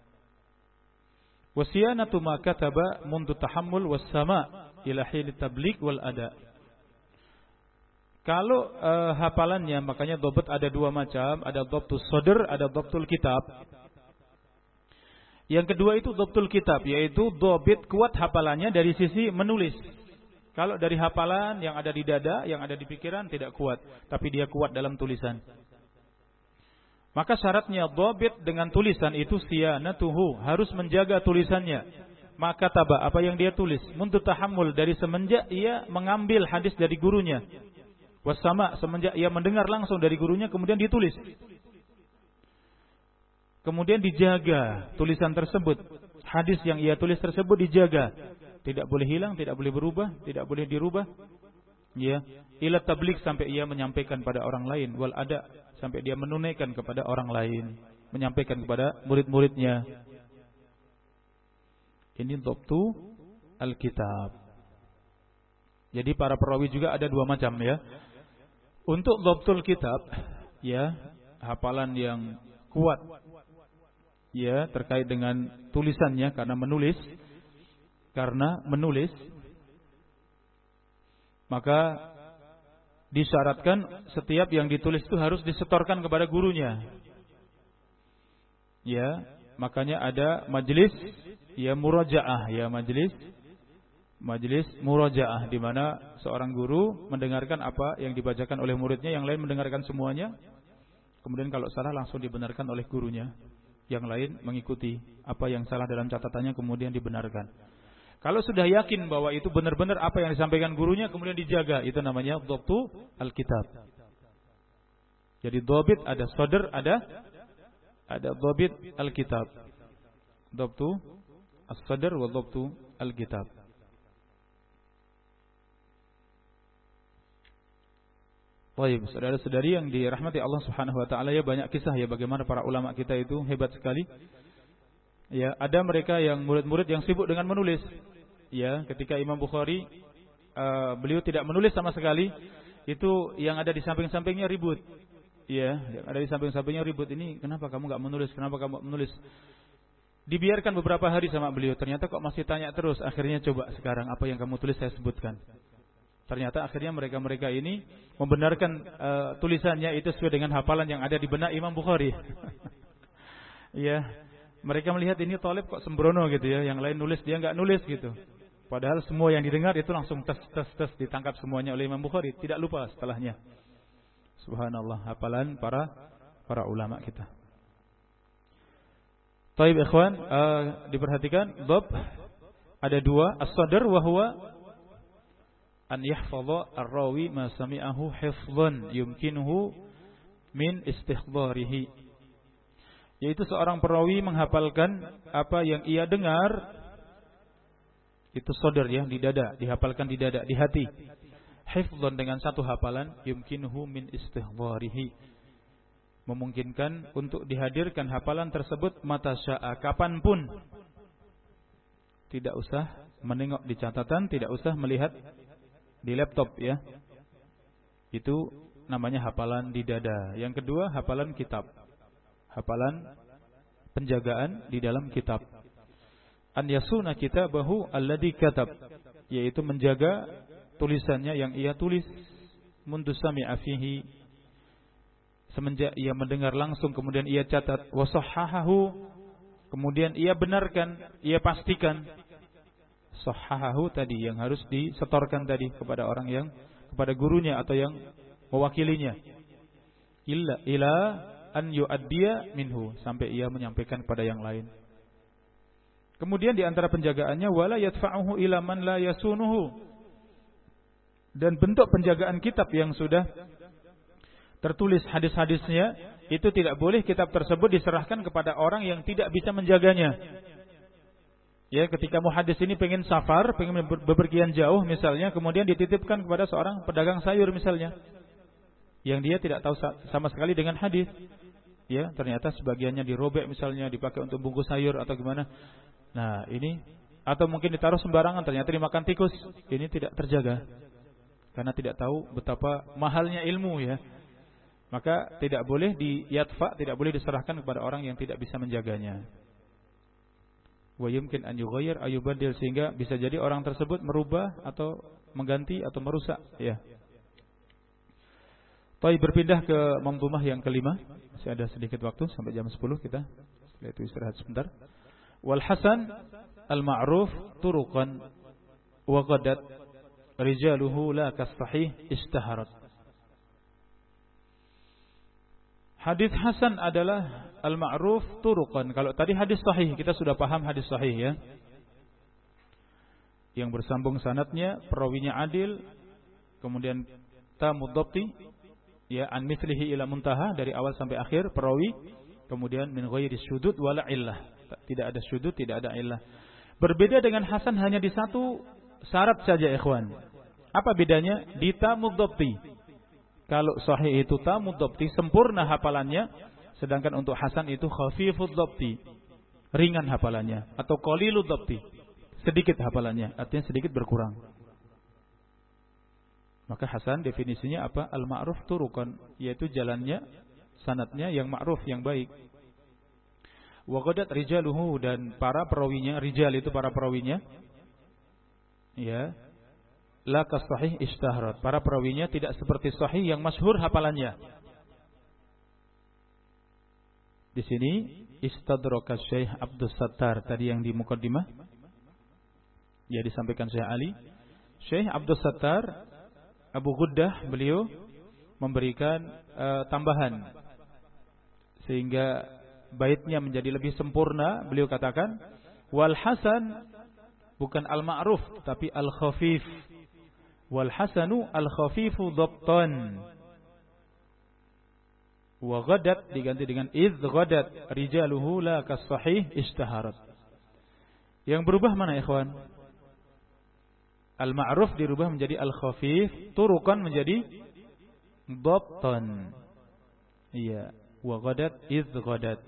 Wasiyanatu ma kataba mundu tahammul was sama' ila hil tabligh wal ada. Kalau hafalannya, makanya dhabt ada dua macam, ada dhabtus sadr, ada dhabtul kitab. Yang kedua itu dhabtul kitab, yaitu dhabit kuat hafalannya dari sisi menulis. Kalau dari hafalan yang ada di dada, yang ada di pikiran tidak kuat, tapi dia kuat dalam tulisan. Maka syaratnya dhabit dengan tulisan itu siyanatuhu, harus menjaga tulisannya. Maka taba, apa yang dia tulis, mundu tahammul, dari semenjak ia mengambil hadis dari gurunya. Wasama, semenjak ia mendengar langsung dari gurunya kemudian ditulis. Kemudian dijaga tulisan tersebut. Hadis yang ia tulis tersebut dijaga. Tidak boleh hilang, tidak boleh berubah, tidak boleh dirubah. Ya, ila tabligh, sampai ia menyampaikan pada orang lain. Wal ada, sampai dia menunaikan kepada orang lain, menyampaikan kepada murid-muridnya. Ini dhabtu al-kitab. Jadi para perawi juga ada dua macam ya. Untuk dhabtul kitab, ya, hafalan yang kuat ya terkait dengan tulisannya karena menulis, maka disyaratkan setiap yang ditulis itu harus disetorkan kepada gurunya. Ya, makanya ada majelis ya murajaah, ya majelis murajaah, di mana seorang guru mendengarkan apa yang dibacakan oleh muridnya, yang lain mendengarkan semuanya. Kemudian kalau salah langsung dibenarkan oleh gurunya. Yang lain mengikuti apa yang salah dalam catatannya, kemudian dibenarkan. Kalau sudah yakin bahwa itu benar-benar apa yang disampaikan gurunya, kemudian dijaga, itu namanya dhabtu al-kitab. Jadi dhabit ada sadr, ada dhabit al-kitab. Dhabtu as-sadr wa dhabtu al-kitab. Baik, saudara-saudari yang dirahmati Allah Subhanahu wa taala, ya banyak kisah ya bagaimana para ulama kita itu hebat sekali. Ya, ada mereka yang murid-murid yang sibuk dengan menulis. Ya, ketika Imam Bukhari beliau tidak menulis sama sekali, itu yang ada di samping-sampingnya ribut. Ya, yang ada di samping-sampingnya ribut, ini kenapa kamu enggak menulis? Kenapa kamu menulis? Dibiarkan beberapa hari sama beliau, ternyata kok masih tanya terus. Akhirnya coba sekarang apa yang kamu tulis saya sebutkan. Ternyata akhirnya mereka ini membenarkan tulisannya itu sesuai dengan hafalan yang ada di benak Imam Bukhari. Ya, mereka melihat ini thalib kok sembrono gitu ya, yang lain nulis dia enggak nulis gitu. Padahal semua yang didengar itu langsung tes ditangkap semuanya oleh Imam Bukhari, tidak lupa setelahnya. Subhanallah, hafalan para ulama kita. Baik ikhwan, diperhatikan bab ada dua, as-sadr wa huwa an yahfadha ar-rawi ma sami'ahu hifdhan yumkinuhu min istikhdarihi. Yaitu seorang perawi menghafalkan apa yang ia dengar, itu sadar ya, di dada, dihafalkan di dada, di hati. Hifdhan dengan satu hafalan, yumkinuhu min istikhdarihi, memungkinkan untuk dihadirkan hafalan tersebut mata sya'a, kapanpun. Tidak usah menengok di catatan, tidak usah melihat di laptop ya. Itu namanya hafalan di dada. Yang kedua, hafalan kitab. Hafalan penjagaan di dalam kitab. An yasuna kitabahu alladhi katab, yaitu menjaga tulisannya yang ia tulis. Mundu sami'a fihi, semenjak ia mendengar langsung kemudian ia catat. Wa sahhahahu, kemudian ia benarkan, ia pastikan. Sahhahahu tadi yang harus disetorkan tadi kepada orang yang, kepada gurunya atau yang mewakilinya. Ila an yu'addiya minhu, sampai ia menyampaikan kepada yang lain. Kemudian di antara penjagaannya wala yadfa'uhu ila man la yasunuhu, dan bentuk penjagaan kitab yang sudah tertulis hadis-hadisnya itu tidak boleh kitab tersebut diserahkan kepada orang yang tidak bisa menjaganya. Ya, ketika muhaddis ini pengen safar, pengen bepergian jauh misalnya, kemudian dititipkan kepada seorang pedagang sayur misalnya, yang dia tidak tahu sama sekali dengan hadis. Ya, ternyata sebagiannya dirobek misalnya, dipakai untuk bungkus sayur atau gimana. Nah, ini atau mungkin ditaruh sembarangan, ternyata dimakan tikus. Ini tidak terjaga. Karena tidak tahu betapa mahalnya ilmu ya. Maka tidak boleh diyadfa, tidak boleh diserahkan kepada orang yang tidak bisa menjaganya. Wa yumkin an yughayyir ayubaddil, sehingga bisa jadi orang tersebut merubah atau mengganti atau merusak ya. Baik, berpindah ke manzumah yang kelima. Masih ada sedikit waktu sampai jam 10 kita. Setelah itu istirahat sebentar. Wal hasan al-ma'ruf turuqan wa ghadat rijaluhu la kas-sahih istaharat. Hadis hasan adalah al-ma'ruf turuqan. Kalau tadi hadis sahih, kita sudah paham hadis sahih ya. Yang bersambung sanadnya, perawinya adil, kemudian tamud dhabti, ya, an mithlihi ila muntaha, dari awal sampai akhir perawi, kemudian min ghairi syudud wala illah, tidak ada syudud, tidak ada illah. Berbeda dengan hasan hanya di satu syarat saja ikhwan. Apa bedanya? Di tamud dhabti. Kalau sahih itu tamud dhabti, sempurna hafalannya, sedangkan untuk hasan itu khafifud dhabti, ringan hafalannya, atau qalilud dhabti, sedikit hafalannya, artinya sedikit berkurang. Maka hasan definisinya apa? Al-ma'ruf turuqan, yaitu jalannya, sanadnya yang ma'ruf, yang baik. Wa ghadat rijaluhu, dan para perawinya, rijal itu para perawinya, ya, la kas-sahih istaharat, para perawinya tidak seperti sahih yang masyhur hafalannya. Di sini istadraka Syekh Abdus Sattar tadi yang di muqaddimah, ya, disampaikan Syekh Ali. Syekh Abdus Sattar Abu Ghuddah, beliau memberikan tambahan sehingga baitnya menjadi lebih sempurna. Beliau katakan wal hasan bukan al-ma'ruf tapi al-khafif. Wal hasanu al-khafifu dhabtan. Wa ghadat diganti dengan idz ghadat rijaluhu la kas-sahih istaharat. Yang berubah mana ikhwan? Al-ma'ruf dirubah menjadi al-khafif, turukan menjadi dhabtan. Iya, wa ghadat idz ghadat.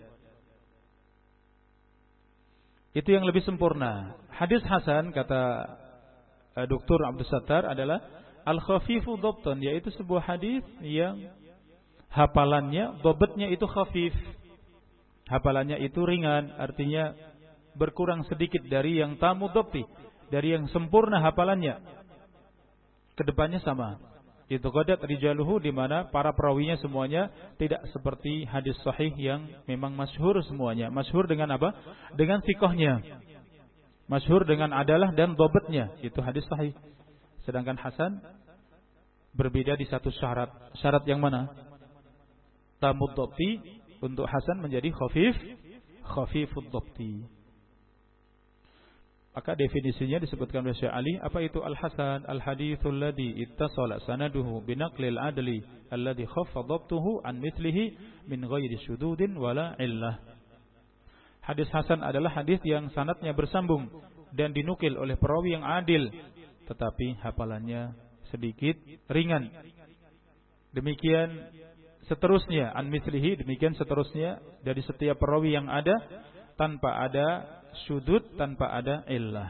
Itu yang lebih sempurna. Hadis hasan kata Dr. Abdus Sattar adalah al-khafifu dhabtan, yaitu sebuah hadis yang hafalannya, dhabtnya itu khafif. Hafalannya itu ringan, artinya berkurang sedikit dari yang tamu dhabti, dari yang sempurna hafalannya. Kedepannya sama. Itu ghadat rijaluhu, di mana para perawinya semuanya tidak seperti hadis sahih yang memang masyhur semuanya. Masyhur dengan apa? Dengan thiqahnya. Masyhur dengan adalah dan dhabtnya, itu hadis sahih. Sedangkan hasan berbeda di satu syarat. Syarat yang mana? Tamud dhabti, untuk hasan menjadi khafifud dhabti. Maka definisinya disebutkan oleh Syekh Ali, apa itu al-hasan? Al-haditsul ladzi ittasala sanaduhu binaqlil adli alladzi khaffa dhabtuhu an mithlihi min ghairi syududin wala illah. Hadis hasan adalah hadis yang sanadnya bersambung dan dinukil oleh perawi yang adil, tetapi hafalannya sedikit ringan. Demikian seterusnya, an mithlihi, demikian seterusnya dari setiap perawi yang ada tanpa ada syudud, tanpa ada illah.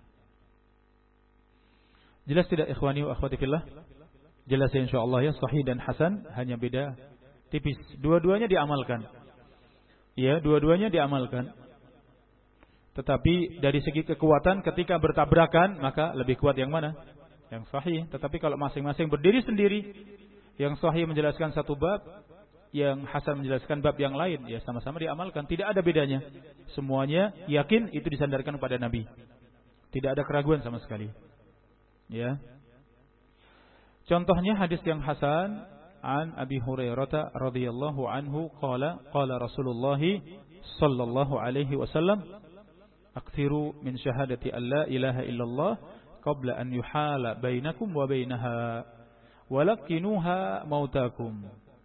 Jelas tidak ikhwani wa akhwati fillah? Jelas ya insyaallah ya, sahih dan hasan hanya beda tipis. Dua-duanya diamalkan. Ya, dua-duanya diamalkan. Tetapi dari segi kekuatan ketika bertabrakan, maka lebih kuat yang mana? Yang sahih. Tetapi kalau masing-masing berdiri sendiri, yang sahih menjelaskan satu bab, yang hasan menjelaskan bab yang lain, ya sama-sama diamalkan, tidak ada bedanya. Semuanya yakin itu disandarkan kepada Nabi. Tidak ada keraguan sama sekali. Ya. Contohnya hadis yang hasan an Abi Hurairah radhiyallahu anhu qala Rasulullah sallallahu alaihi wasallam akthiru min syahadati an la ilaha illallah qabla an yuhala bainakum wa bainaha walakinuha mautakum.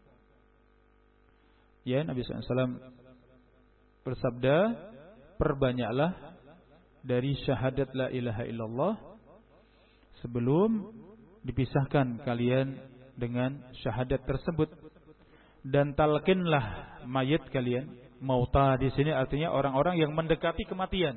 Ya, Nabi SAW bersabda, perbanyaklah dari syahadat la ilaha illallah sebelum dipisahkan kalian dengan syahadat tersebut, dan talqinlah mayit kalian. Mauta di sini artinya orang-orang yang mendekati kematian.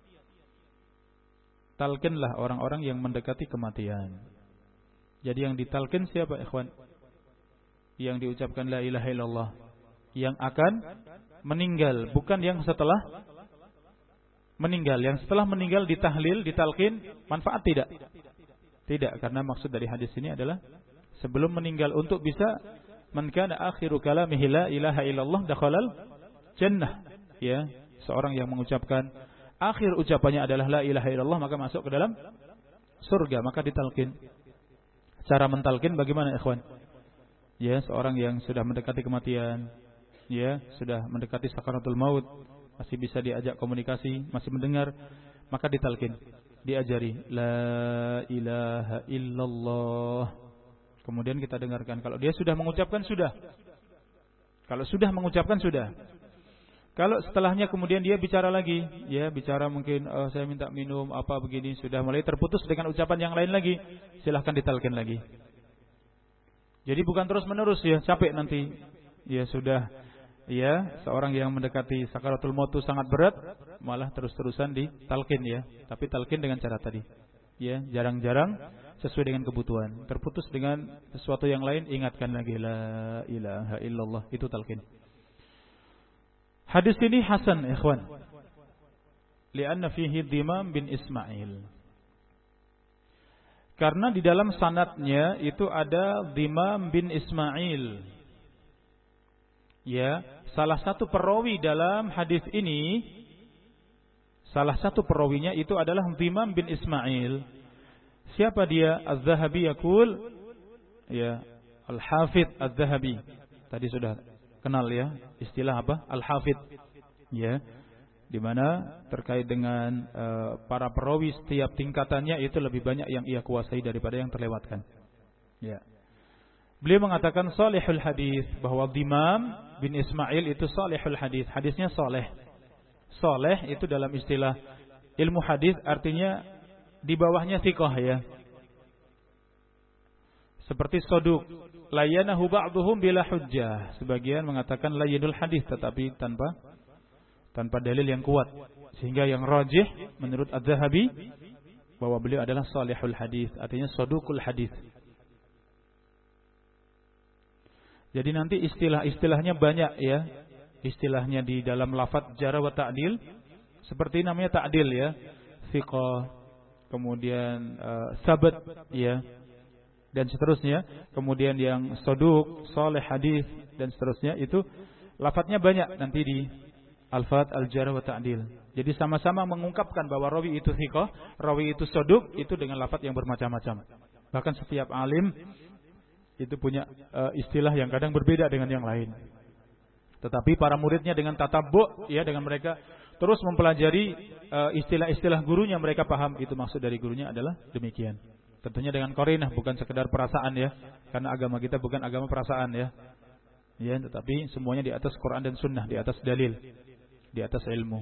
Talqinlah orang-orang yang mendekati kematian. Jadi yang ditalqin siapa ikhwan? Yang diucapkan la ilaha illallah, yang akan meninggal, bukan yang setelah meninggal. Yang setelah meninggal ditahlil, ditalqin, manfaat tidak? Tidak, karena maksud dari hadis ini adalah sebelum meninggal, untuk bisa man kana akhiru kalamihi la ilaha illallah dakhalal jannah. Ya, seorang yang mengucapkan akhir ucapannya adalah la ilaha illallah, maka masuk ke dalam surga, maka ditalqin. Cara mentalqin bagaimana ikhwan? Ya, seorang yang sudah mendekati kematian, ya, sudah mendekati sakaratul maut, masih bisa diajak komunikasi, masih mendengar, maka ditalqin, diajari la ilaha illallah. Kemudian kita dengarkan, kalau dia sudah mengucapkan sudah. Kalau sudah mengucapkan sudah. Kalau setelahnya kemudian dia bicara lagi, ya, bicara mungkin saya minta minum apa begini, sudah mulai terputus dengan ucapan yang lain lagi, silahkan ditalqin lagi. Jadi bukan terus menerus, ya, capek nanti. Ya sudah, ya, seorang yang mendekati sakaratul maut itu sangat berat, malah terus-terusan ditalqin, ya. Tapi talqin dengan cara tadi. Ya, jarang-jarang sesuai dengan kebutuhan. Terputus dengan sesuatu yang lain, ingatkan lagi la ilaha illallah, itu talqin. Hadis ini hasan ikhwan. Lianna fihi Dhimam bin Ismail. Karena di dalam sanadnya itu ada Dhimam bin Ismail. Ya, salah satu perawi dalam hadis ini, salah satu perawinya itu adalah Dhimam bin Ismail. Siapa dia? Az-Zahabi yaqul, ya, Al-Hafidz Az-Zahabi. Tadi sudah kenal, ya, istilah apa? Al-Hafidz. Ya. Di mana terkait dengan para perawi, setiap tingkatannya itu lebih banyak yang ia kuasai daripada yang terlewatkan. Ya. Beliau mengatakan salihul hadis, bahwa Dhimam bin Ismail itu salihul hadis, hadisnya saleh. Saleh itu dalam istilah ilmu hadis artinya di bawahnya thiqah, ya. Seperti soduk, layanahu ba'duhum bila hujjah. Sebagian mengatakan layanul hadis, tetapi tanpa dalil yang kuat. Sehingga yang rajih menurut Az-Zahabi bahwa beliau adalah salihul hadis, artinya sodukul hadis. Jadi nanti istilah-istilahnya banyak, ya. Istilahnya di dalam lafaz jarh wa ta'dil, seperti namanya ta'dil, ya. Thiqah, kemudian sabat, ya, dan seterusnya. Kemudian yang soduk, salih hadis, dan seterusnya, itu lafadznya banyak nanti di alfaz al-jarh wa ta'dil. Jadi sama-sama mengungkapkan bahwa rawi itu thiqah, rawi itu soduk, itu dengan lafaz yang bermacam-macam. Bahkan setiap alim itu punya istilah yang kadang berbeda dengan yang lain. Tetapi para muridnya dengan tatabbu', ya, dengan mereka terus mempelajari istilah-istilah gurunya mereka paham itu maksud dari gurunya adalah demikian. Tentunya dengan qarinah, bukan sekedar perasaan ya. Karena agama kita bukan agama perasaan ya. Ya, tetapi semuanya di atas Quran dan Sunnah, di atas dalil, di atas ilmu.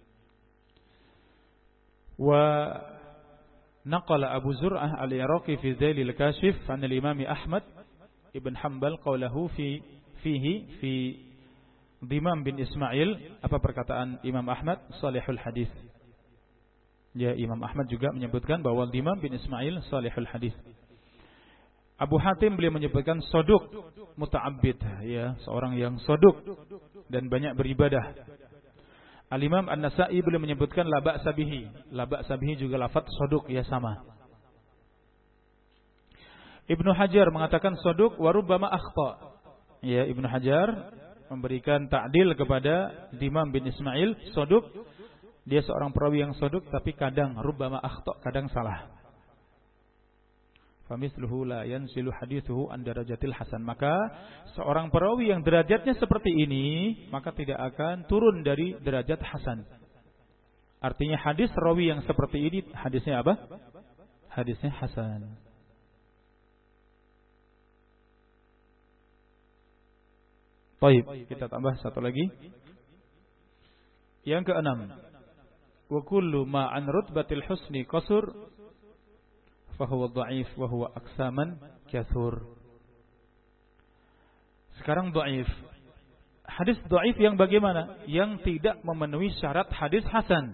Wa naqala Abu Zur'ah al-Iraqi fi Zailil Kashif an al-Imam Ahmad ibn Hanbal qawlahu fi Dimam bin Ismail, apa perkataan Imam Ahmad? Salihul hadis. Ya, Imam Ahmad juga menyebutkan bahwa Dimam bin Ismail salihul hadis. Abu Hatim beliau menyebutkan soduk muta'abbid, ya, seorang yang soduk dan banyak beribadah. Al-Imam An-Nasa'i beliau menyebutkan la ba'sa bihi. La ba'sa bihi juga lafaz soduk, ya sama. Ibnu Hajar mengatakan soduk wa rubbama akhta. Ya, Ibnu Hajar memberikan ta'dil kepada Dimam bin Ismail, soduk. Dia seorang perawi yang soduk, tapi kadang rubbama akhta, kadang salah. Famithluhu la yanzilu hadithuhu an darajatil hasan. Maka seorang perawi yang derajatnya seperti ini, maka tidak akan turun dari derajat hasan. Artinya hadis rawi yang seperti ini, hadisnya apa? Hadisnya hasan. Baik, kita tambah satu lagi. Yang keenam, wa kullu ma an rutbatil husni qasur fahuwa dha'if wa huwa aksaman kathur. Sekarang dhaif. Hadis dhaif yang bagaimana? Yang tidak memenuhi syarat hadis hasan.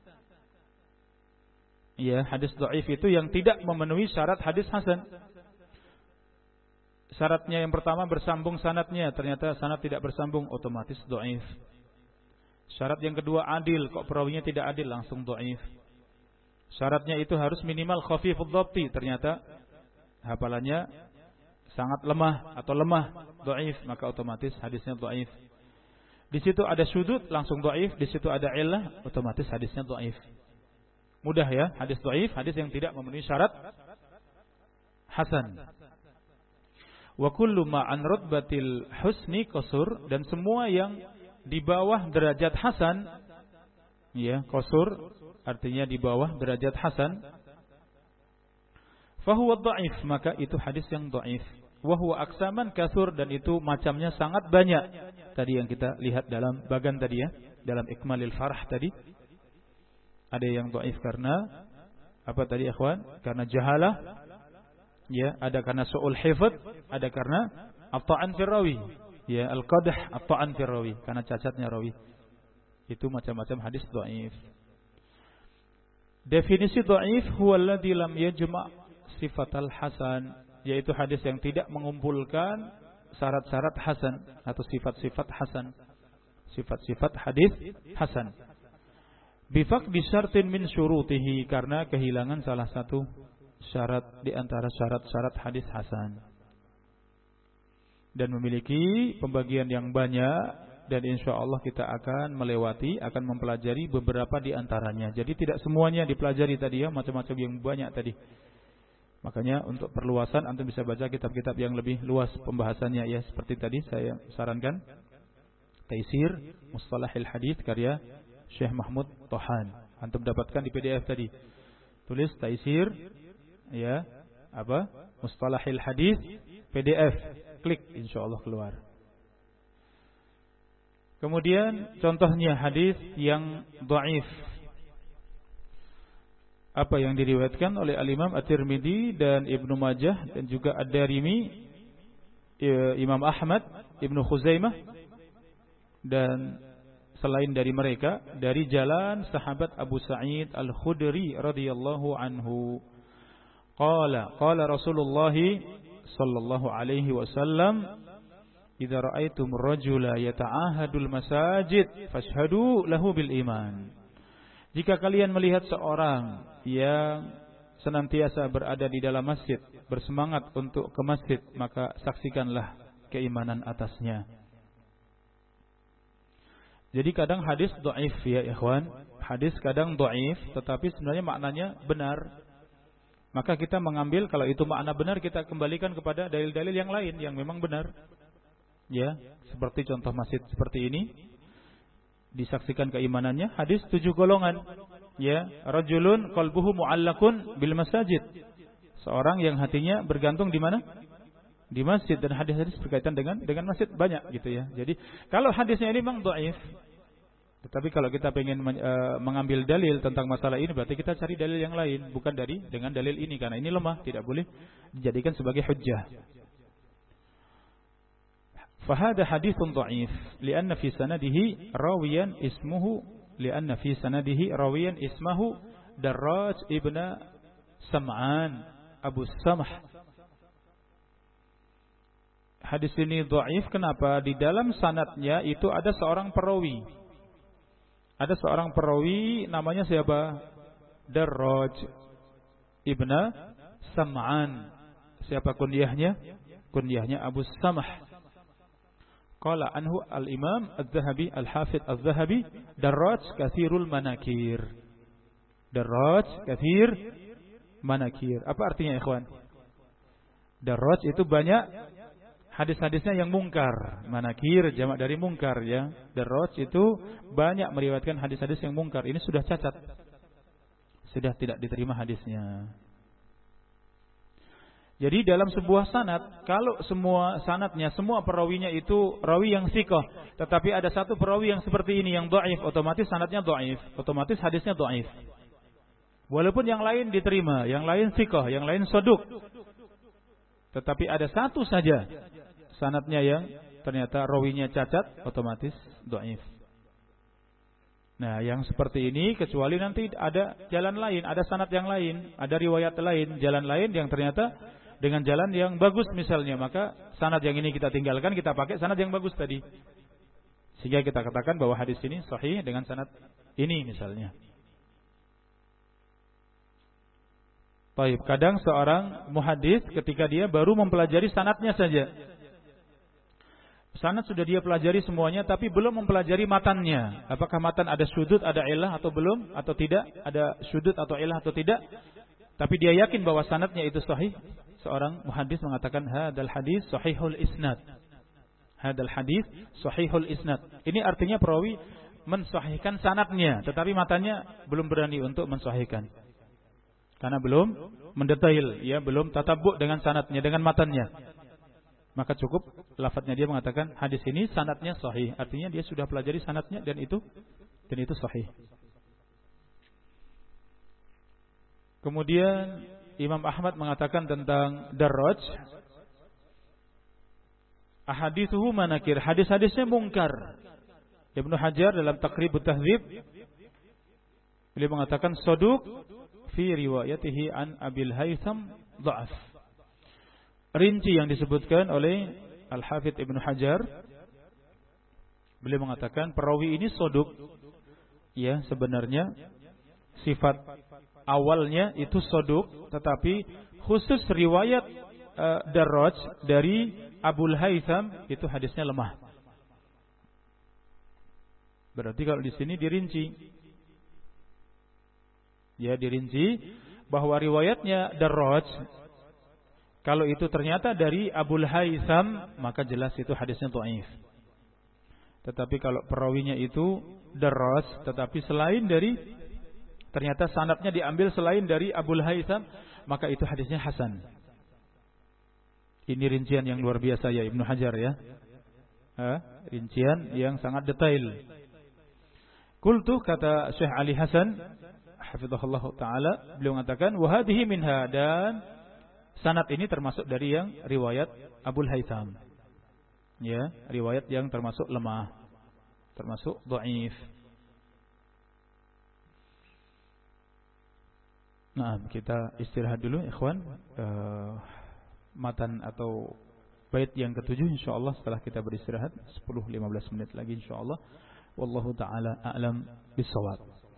Ya, hadis dhaif itu yang tidak memenuhi syarat hadis hasan. Syaratnya yang pertama bersambung sanadnya, ternyata sanad tidak bersambung, otomatis dhaif. Syarat yang kedua adil, kok perawinya tidak adil, langsung dhaif. Syaratnya itu harus minimal khafifud dhabti, ternyata hafalannya sangat lemah atau lemah, dhaif, maka otomatis hadisnya dhaif. Di situ ada syudud, langsung dhaif. Di situ ada illah, otomatis hadisnya dhaif. Mudah ya, hadis dhaif, hadis yang tidak memenuhi syarat hasan. Wa kullu ma an rutbatil husni qasur, dan semua yang di bawah derajat hasan, ya, qasur artinya di bawah derajat hasan, fahuwa dhaif, maka itu hadis yang dhaif. Wa huwa aksaman katsur, dan itu macamnya sangat banyak. Tadi yang kita lihat dalam bagan tadi ya, dalam Ikmalil Farah tadi. Ada yang dhaif karena apa tadi ikhwan? Karena jahalah. Ya, ada karena su'ul hifdz, ada karena at-ta'an fi rawi. Ya, al-qadah at-ta'an fi rawi, karena cacatnya rawi. Itu macam-macam hadis dhaif. Definisi dhaif huwa alladhi lam yajma' sifatal hasan, yaitu hadis yang tidak mengumpulkan syarat-syarat hasan atau sifat-sifat hasan. Sifat-sifat hadis hasan. Bifaqdi syartin min syurutihi, karena kehilangan salah satu syarat di antara syarat-syarat hadis hasan. Dan memiliki pembagian yang banyak, dan insya Allah kita akan melewati, akan mempelajari beberapa di antaranya. Jadi tidak semuanya dipelajari tadi ya, macam-macam yang banyak tadi. Makanya untuk perluasan antum bisa baca kitab-kitab yang lebih luas pembahasannya ya, seperti tadi saya sarankan Taisir Mustalahil Hadits karya Syekh Mahmud Tohan. Antum dapatkan di PDF tadi. Tulis Taisir ya, apa? Mustalahil Hadits PDF. Klik, insyaallah keluar. Kemudian contohnya hadis yang dhaif. Apa yang diriwayatkan oleh Al-Imam At-Tirmidzi dan Ibnu Majah dan juga Ad-Darimi, Imam Ahmad, Ibnu Khuzaimah, dan selain dari mereka dari jalan sahabat Abu Sa'id Al-Khudri radhiyallahu anhu. Qala Rasulullah sallallahu alaihi wasallam, idza ra'aitum rajula yata'ahadul masajid fashhadu lahu bil iman. Jika kalian melihat seorang yang senantiasa berada di dalam masjid, bersemangat untuk ke masjid, maka saksikanlah keimanan atasnya. Jadi kadang hadis dhaif ya ikhwan, hadis kadang dhaif tetapi sebenarnya maknanya benar. Maka kita mengambil, kalau itu makna benar, kita kembalikan kepada dalil-dalil yang lain yang memang benar. Ya, seperti contoh masjid seperti ini, disaksikan keimanannya, hadis 7 golongan. ya, rajulun qalbuhu mu'allaqun bil masajid. Seorang yang hatinya bergantung di mana? Di masjid. Dan hadis-hadis berkaitan dengan masjid banyak gitu ya. Jadi kalau hadisnya ini memang dhaif, tetapi kalau kita ingin mengambil dalil tentang masalah ini, berarti kita cari dalil yang lain, bukan dengan dalil ini, karena ini lemah, tidak boleh dijadikan sebagai hujjah. Fahada haditsun dhaif lianna fi sanadihi rawiyan ismuhu Darraj ibn Sam'an Abu Samh. Hadis ini dhaif kenapa? Di dalam sanadnya itu ada seorang perawi. Ada seorang perawi namanya siapa? Darraj ibn Sam'an. Siapa kunyahnya? Kunyahnya Abu Samh. Qala anhu al-Imam al-Zahabi, al-Hafidh al-Zahabi, Darraj kathirul manakir. Darraj kathir manakir. Apa artinya, ikhwan? Darraj itu banyak hadis-hadisnya yang mungkar. Manakir jamak dari mungkar ya. Darraj itu banyak meriwayatkan hadis-hadis yang mungkar. Ini sudah cacat. Sudah tidak diterima hadisnya. Jadi dalam sebuah sanad, kalau semua sanadnya, semua perawinya itu rawi yang thiqah, tetapi ada satu perawi yang seperti ini yang dhaif, otomatis sanadnya dhaif, otomatis hadisnya dhaif. Walaupun yang lain diterima, yang lain thiqah, yang lain saduq, tetapi ada satu saja sanadnya yang ternyata rawinya cacat, otomatis dhaif. Nah, yang seperti ini kecuali nanti ada jalan lain, ada sanad yang lain, ada riwayat lain, jalan lain yang ternyata dengan jalan yang bagus misalnya, maka sanad yang ini kita tinggalkan, kita pakai sanad yang bagus tadi. Sehingga kita katakan bahwa hadis ini sahih dengan sanad ini misalnya. Baik, kadang seorang muhadis ketika dia baru mempelajari sanadnya saja. Sanad sudah dia pelajari semuanya tapi belum mempelajari matannya. Apakah matan ada sudut, ada ilah atau belum atau tidak? Ada sudut atau ilah atau tidak? Tapi dia yakin bahwa sanadnya itu sahih. Seorang muhadis mengatakan hadal hadis sahihul isnad. Hadal hadis sahihul isnad. Ini artinya perawi mensahihkan sanadnya, tetapi matanya belum berani untuk mensahihkan. Karena belum mendetail, ya, belum tatabbu dengan sanadnya, dengan matannya. Maka cukup lafadznya dia mengatakan hadis ini sanadnya sahih. Artinya dia sudah pelajari sanadnya dan itu sahih. Kemudian Imam Ahmad mengatakan tentang Darraj, ahadithuhu manakir, hadis-hadisnya mungkar. Ibnu Hajar dalam Taqribut Tahdzib beliau mengatakan saduq fi riwayatihi an Abil Haytham dha'af. Rinci yang disebutkan oleh Al-Hafidh Ibnu Hajar, beliau mengatakan perawi ini saduq. Ya, sebenarnya sifat awalnya itu saduq, tetapi khusus riwayat Darraj dari Abul Haytham itu hadisnya lemah. Berarti kalau di sini dirinci, ya, dirinci bahwa riwayatnya Darraj kalau itu ternyata dari Abul Haytham, maka jelas itu hadisnya dhaif. Tetapi kalau perawinya itu Darraj, tetapi selain dari, ternyata sanadnya diambil selain dari Abul Haytham, maka itu hadisnya hasan. Ini rincian yang luar biasa ya Ibnu Hajar ya. Rincian yang sangat detail. Qultu, kata Syekh Ali Hasan hafizahullah taala, beliau mengatakan wa hadhihi minha, dan sanad ini termasuk dari yang riwayat Abul Haytham. Ya, riwayat yang termasuk lemah, termasuk dhaif. Nah, kita istirahat dulu ikhwan. Matan atau bait yang ketujuh insyaallah setelah kita beristirahat 10-15 menit lagi insyaallah. Wallahu taala a'lam bissawab.